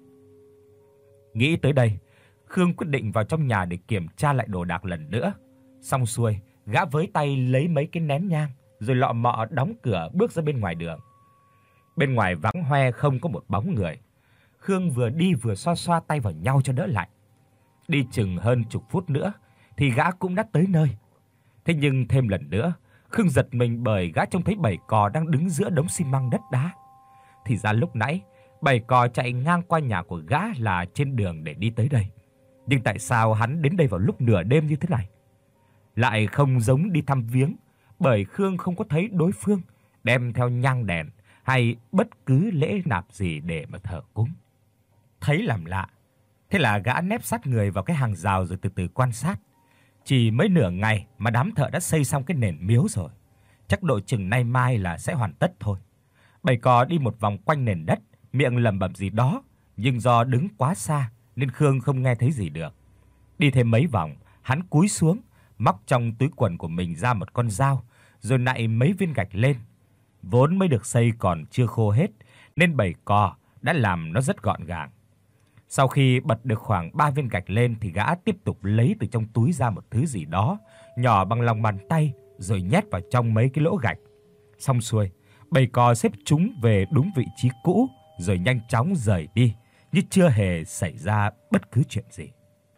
Nghĩ tới đây, Khương quyết định vào trong nhà để kiểm tra lại đồ đạc lần nữa. Xong xuôi, gã với tay lấy mấy cái nén nhang rồi lọ mọ đóng cửa bước ra bên ngoài đường. Bên ngoài vắng hoe không có một bóng người. Khương vừa đi vừa xoa xoa tay vào nhau cho đỡ lạnh. Đi chừng hơn chục phút nữa thì gã cũng đã tới nơi. Thế nhưng thêm lần nữa, Khương giật mình bởi gã trông thấy Bảy Cò đang đứng giữa đống xi măng đất đá. Thì ra lúc nãy Bảy Cò chạy ngang qua nhà của gã là trên đường để đi tới đây. Nhưng tại sao hắn đến đây vào lúc nửa đêm như thế này? Lại không giống đi thăm viếng, bởi Khương không có thấy đối phương đem theo nhang đèn hay bất cứ lễ nạp gì để mà thờ cúng. Thấy làm lạ, thế là gã nép sát người vào cái hàng rào rồi từ từ quan sát. Chỉ mấy nửa ngày mà đám thợ đã xây xong cái nền miếu rồi. Chắc độ chừng nay mai là sẽ hoàn tất thôi. Bảy Cò đi một vòng quanh nền đất, miệng lẩm bẩm gì đó, nhưng do đứng quá xa nên Khương không nghe thấy gì được. Đi thêm mấy vòng, hắn cúi xuống, móc trong túi quần của mình ra một con dao, rồi nạy mấy viên gạch lên. Vốn mới được xây còn chưa khô hết, nên Bảy Cò đã làm nó rất gọn gàng. Sau khi bật được khoảng ba viên gạch lên thì gã tiếp tục lấy từ trong túi ra một thứ gì đó nhỏ bằng lòng bàn tay rồi nhét vào trong mấy cái lỗ gạch. Xong xuôi, Bảy Cò xếp chúng về đúng vị trí cũ rồi nhanh chóng rời đi, như chưa hề xảy ra bất cứ chuyện gì.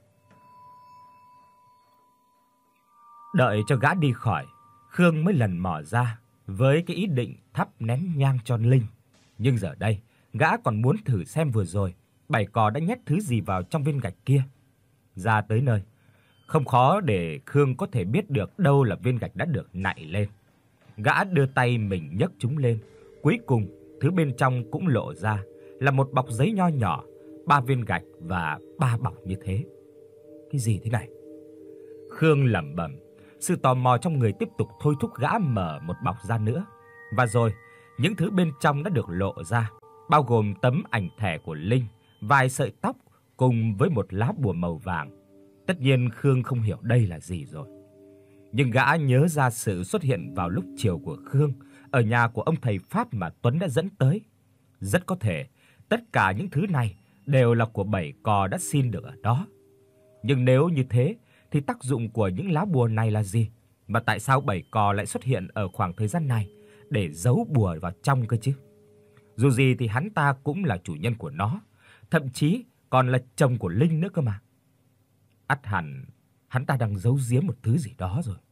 Đợi cho gã đi khỏi, Khương mới lần mò ra với cái ý định thắp nén nhang cho Linh. Nhưng giờ đây, gã còn muốn thử xem vừa rồi Bảy Cò đã nhét thứ gì vào trong viên gạch kia. Ra tới nơi, không khó để Khương có thể biết được đâu là viên gạch đã được nạy lên. Gã đưa tay mình nhấc chúng lên, cuối cùng thứ bên trong cũng lộ ra là một bọc giấy nho nhỏ, ba viên gạch và ba bọc như thế. Cái gì thế này? Khương lẩm bẩm, sự tò mò trong người tiếp tục thôi thúc gã mở một bọc ra nữa. Và rồi, những thứ bên trong đã được lộ ra, bao gồm tấm ảnh thẻ của Linh, vài sợi tóc cùng với một lá bùa màu vàng. Tất nhiên Khương không hiểu đây là gì rồi. Nhưng gã nhớ ra sự xuất hiện vào lúc chiều của Khương ở nhà của ông thầy Pháp mà Tuấn đã dẫn tới. Rất có thể tất cả những thứ này đều là của bảy cò đã xin được ở đó. Nhưng nếu như thế thì tác dụng của những lá bùa này là gì? Mà tại sao bảy cò lại xuất hiện ở khoảng thời gian này để giấu bùa vào trong cơ chứ? Dù gì thì hắn ta cũng là chủ nhân của nó, thậm chí còn là chồng của Linh nữa cơ mà. Ắt hẳn hắn ta đang giấu giếm một thứ gì đó rồi.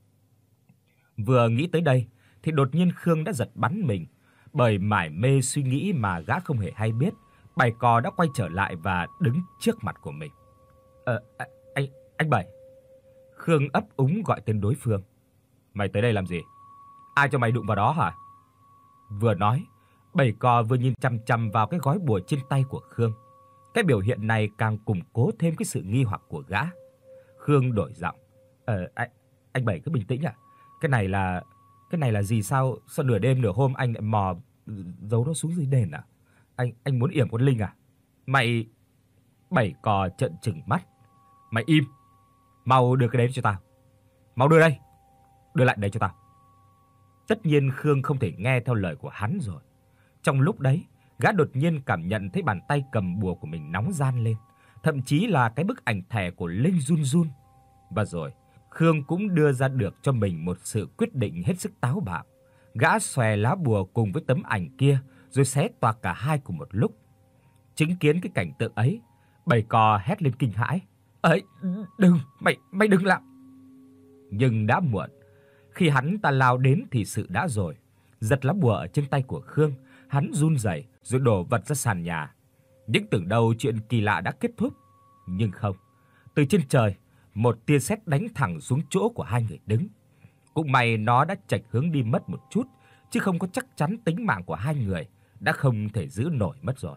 Vừa nghĩ tới đây thì đột nhiên Khương đã giật bắn mình, bởi mải mê suy nghĩ mà gã không hề hay biết, bảy cò đã quay trở lại và đứng trước mặt của mình. "Ờ anh anh Bảy." Khương ấp úng gọi tên đối phương. "Mày tới đây làm gì? Ai cho mày đụng vào đó hả?" Vừa nói, bảy cò vừa nhìn chằm chằm vào cái gói bùa trên tay của Khương. Cái biểu hiện này càng củng cố thêm cái sự nghi hoặc của gã. Khương đổi giọng. "Ờ anh anh Bảy cứ bình tĩnh ạ. Cái này là cái này là gì sao? Sao nửa đêm nửa hôm anh lại mò giấu nó xuống dưới nền à? Anh anh muốn yểm con Linh à? Mày..." Bảy cò trợn trừng mắt. "Mày im. Mau đưa cái đấy cho tao. Mau đưa đây. Đưa lại đây cho tao." Tất nhiên Khương không thể nghe theo lời của hắn rồi. Trong lúc đấy, gã đột nhiên cảm nhận thấy bàn tay cầm bùa của mình nóng ran lên, thậm chí là cái bức ảnh thẻ của Linh run run. Và rồi, Khương cũng đưa ra được cho mình một sự quyết định hết sức táo bạo. Gã xòe lá bùa cùng với tấm ảnh kia rồi xé toạc cả hai cùng một lúc. Chứng kiến cái cảnh tượng ấy, bảy cò hét lên kinh hãi. "Ấy, đừng, mày mày đừng làm." Nhưng đã muộn. Khi hắn ta lao đến thì sự đã rồi. Giật lá bùa ở trên tay của Khương, hắn run rẩy rồi đổ vật ra sàn nhà. Những tưởng đâu chuyện kỳ lạ đã kết thúc, nhưng không. Từ trên trời, một tia sét đánh thẳng xuống chỗ của hai người đứng. Cũng may nó đã chệch hướng đi mất một chút, chứ không có chắc chắn tính mạng của hai người đã không thể giữ nổi mất rồi.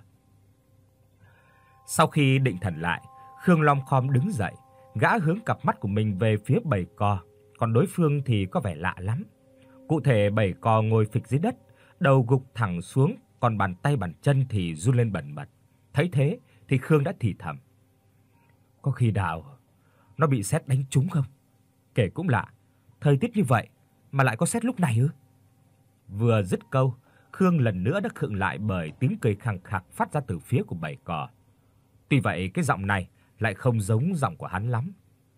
Sau khi định thần lại, Khương lom khom đứng dậy, gã hướng cặp mắt của mình về phía bảy cò, còn đối phương thì có vẻ lạ lắm. Cụ thể bảy cò ngồi phịch dưới đất, đầu gục thẳng xuống, còn bàn tay bàn chân thì run lên bần bật. Thấy thế thì Khương đã thì thầm: "Có khi nào nó bị sét đánh trúng không? Kể cũng lạ, thời tiết như vậy mà lại có sét lúc này ư?" Vừa dứt câu, Khương lần nữa đã khựng lại bởi tiếng cười khẳng khặc phát ra từ phía của bảy cò. Tuy vậy cái giọng này lại không giống giọng của hắn lắm.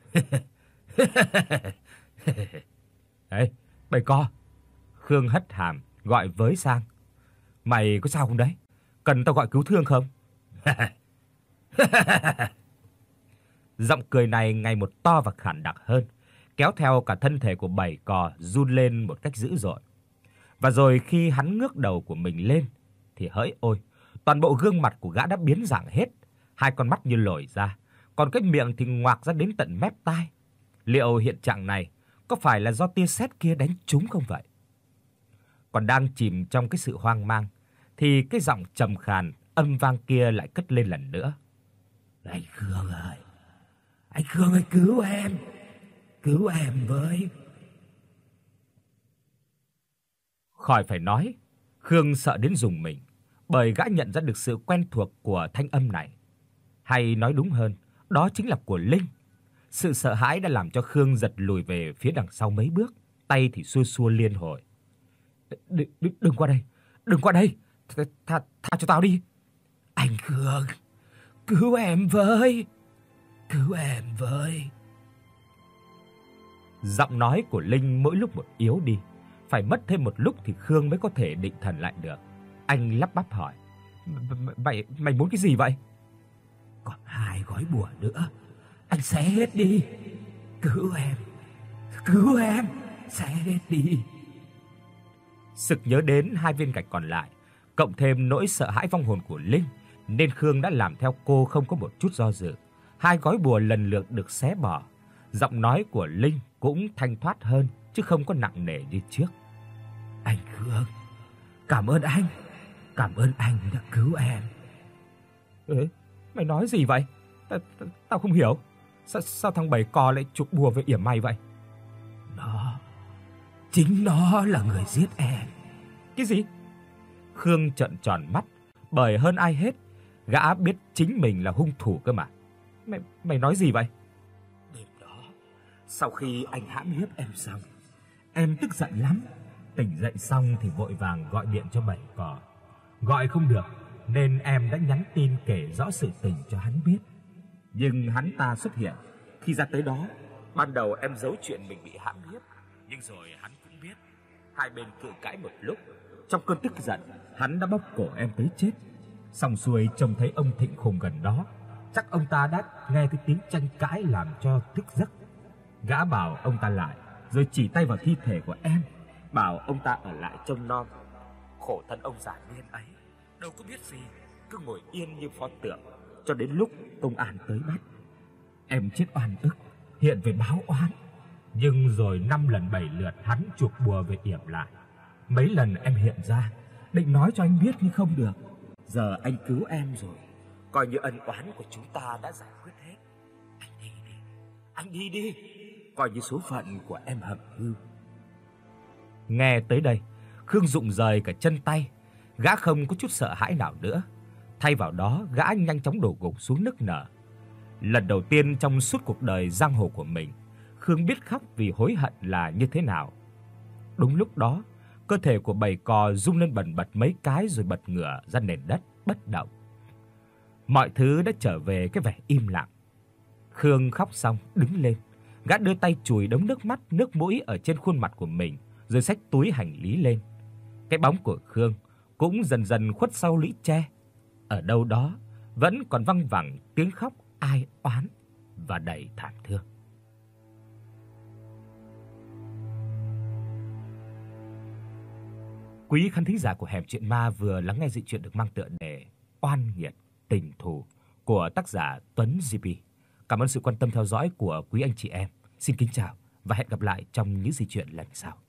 "Ê, bảy cò." Khương hất hàm gọi với sang. "Mày có sao không đấy? Cần tao gọi cứu thương không?" Giọng cười này ngày một to và khản đặc hơn, kéo theo cả thân thể của bảy cò run lên một cách dữ dội. Và rồi khi hắn ngước đầu của mình lên thì hỡi ôi, toàn bộ gương mặt của gã đã biến dạng hết, hai con mắt như lồi ra, còn cái miệng thì ngoạc ra đến tận mép tai. Liệu hiện trạng này có phải là do tia sét kia đánh trúng không vậy? Còn đang chìm trong cái sự hoang mang thì cái giọng trầm khàn âm vang kia lại cất lên lần nữa. "Anh Khương ơi, anh Khương ơi, cứu em, cứu em với." Khỏi phải nói, Khương sợ đến rùng mình, bởi gã nhận ra được sự quen thuộc của thanh âm này. Hay nói đúng hơn, đó chính là của Linh. Sự sợ hãi đã làm cho Khương giật lùi về phía đằng sau mấy bước, tay thì xua xua liên hồi. "Đừng đừng đừng qua đây, đừng qua đây, tha tha, tha cho tao đi. Anh Khương, cứu em với, cứu em với." Giọng nói của Linh mỗi lúc một yếu đi, phải mất thêm một lúc thì Khương mới có thể định thần lại được. Anh lắp bắp hỏi: "Mày mày muốn cái gì vậy?" "Còn hai gói bùa nữa, anh xé hết đi. Cứu em, cứu em, xé hết đi." Sực nhớ đến hai viên gạch còn lại, cộng thêm nỗi sợ hãi vong hồn của Linh, nên Khương đã làm theo cô không có một chút do dự. Hai gói bùa lần lượt được xé bỏ. Giọng nói của Linh cũng thanh thoát hơn chứ không có nặng nề như trước. "Anh Khương, cảm ơn anh. Cảm ơn anh đã cứu em." "Ê, mày nói gì vậy? Tao tao không hiểu. Sao sao thằng bảy cò lại chụp bùa về yểm mày vậy?" "Nó, chính nó là người giết em." "Cái gì?" Khương trợn tròn mắt, bởi hơn ai hết, gã biết chính mình là hung thủ cơ mà. "Mày mày nói gì vậy?" "Đêm đó, Sau khi anh hãm hiếp em xong, em tức giận lắm. Tỉnh dậy xong thì vội vàng gọi điện cho Bảy Cò. Gọi không được nên em đã nhắn tin kể rõ sự tình cho hắn biết. Nhưng hắn ta xuất hiện khi ra tới đó. Ban đầu em giấu chuyện mình bị hãm hiếp, nhưng rồi hắn cũng biết. Hai bên cự cãi một lúc, trong cơn tức giận, hắn đã bóp cổ em tới chết. Xong xuôi trông thấy ông Thịnh Khùng gần đó, chắc ông ta đã nghe thấy tiếng tranh cãi làm cho thức giấc. Gã bảo ông ta lại, rồi chỉ tay vào thi thể của em, bảo ông ta ở lại trông nom. Khổ thân ông già điên ấy, đâu có biết gì, cứ ngồi yên như pho tượng cho đến lúc công an tới bắt. Em chết oan ức, hiện về báo oán, nhưng rồi năm lần bảy lượt hắn chuộc bùa về yểm lại. Mấy lần em hiện ra định nói cho anh biết nhưng không được. Giờ anh cứu em rồi, coi như ân oán của chúng ta đã giải quyết hết. Anh đi đi, anh đi đi, coi như số phận của em hầm hưu. Nghe tới đây, Khương rụng rời cả chân tay. Gã không có chút sợ hãi nào nữa. Thay vào đó, gã nhanh chóng đổ gục xuống nức nở. Lần đầu tiên trong suốt cuộc đời giang hồ của mình, Khương biết khóc vì hối hận là như thế nào. Đúng lúc đó, cơ thể của Bảy Cò rung lên bần bật mấy cái rồi bật ngửa ra nền đất bất động. Mọi thứ đã trở về cái vẻ im lặng. Khương khóc xong đứng lên, gã đưa tay chùi đống nước mắt nước mũi ở trên khuôn mặt của mình, rồi xách túi hành lý lên. Cái bóng của Khương cũng dần dần khuất sau lũy tre. Ở đâu đó vẫn còn văng vẳng tiếng khóc ai oán và đầy thảm thương. Quý khán thính giả của Hẻm Chuyện Ma vừa lắng nghe dị truyện được mang tựa đề Oan nghiệt tình thù của tác giả Tuấn giê pê. Cảm ơn sự quan tâm theo dõi của quý anh chị em. Xin kính chào và hẹn gặp lại trong những dị truyện lần sau.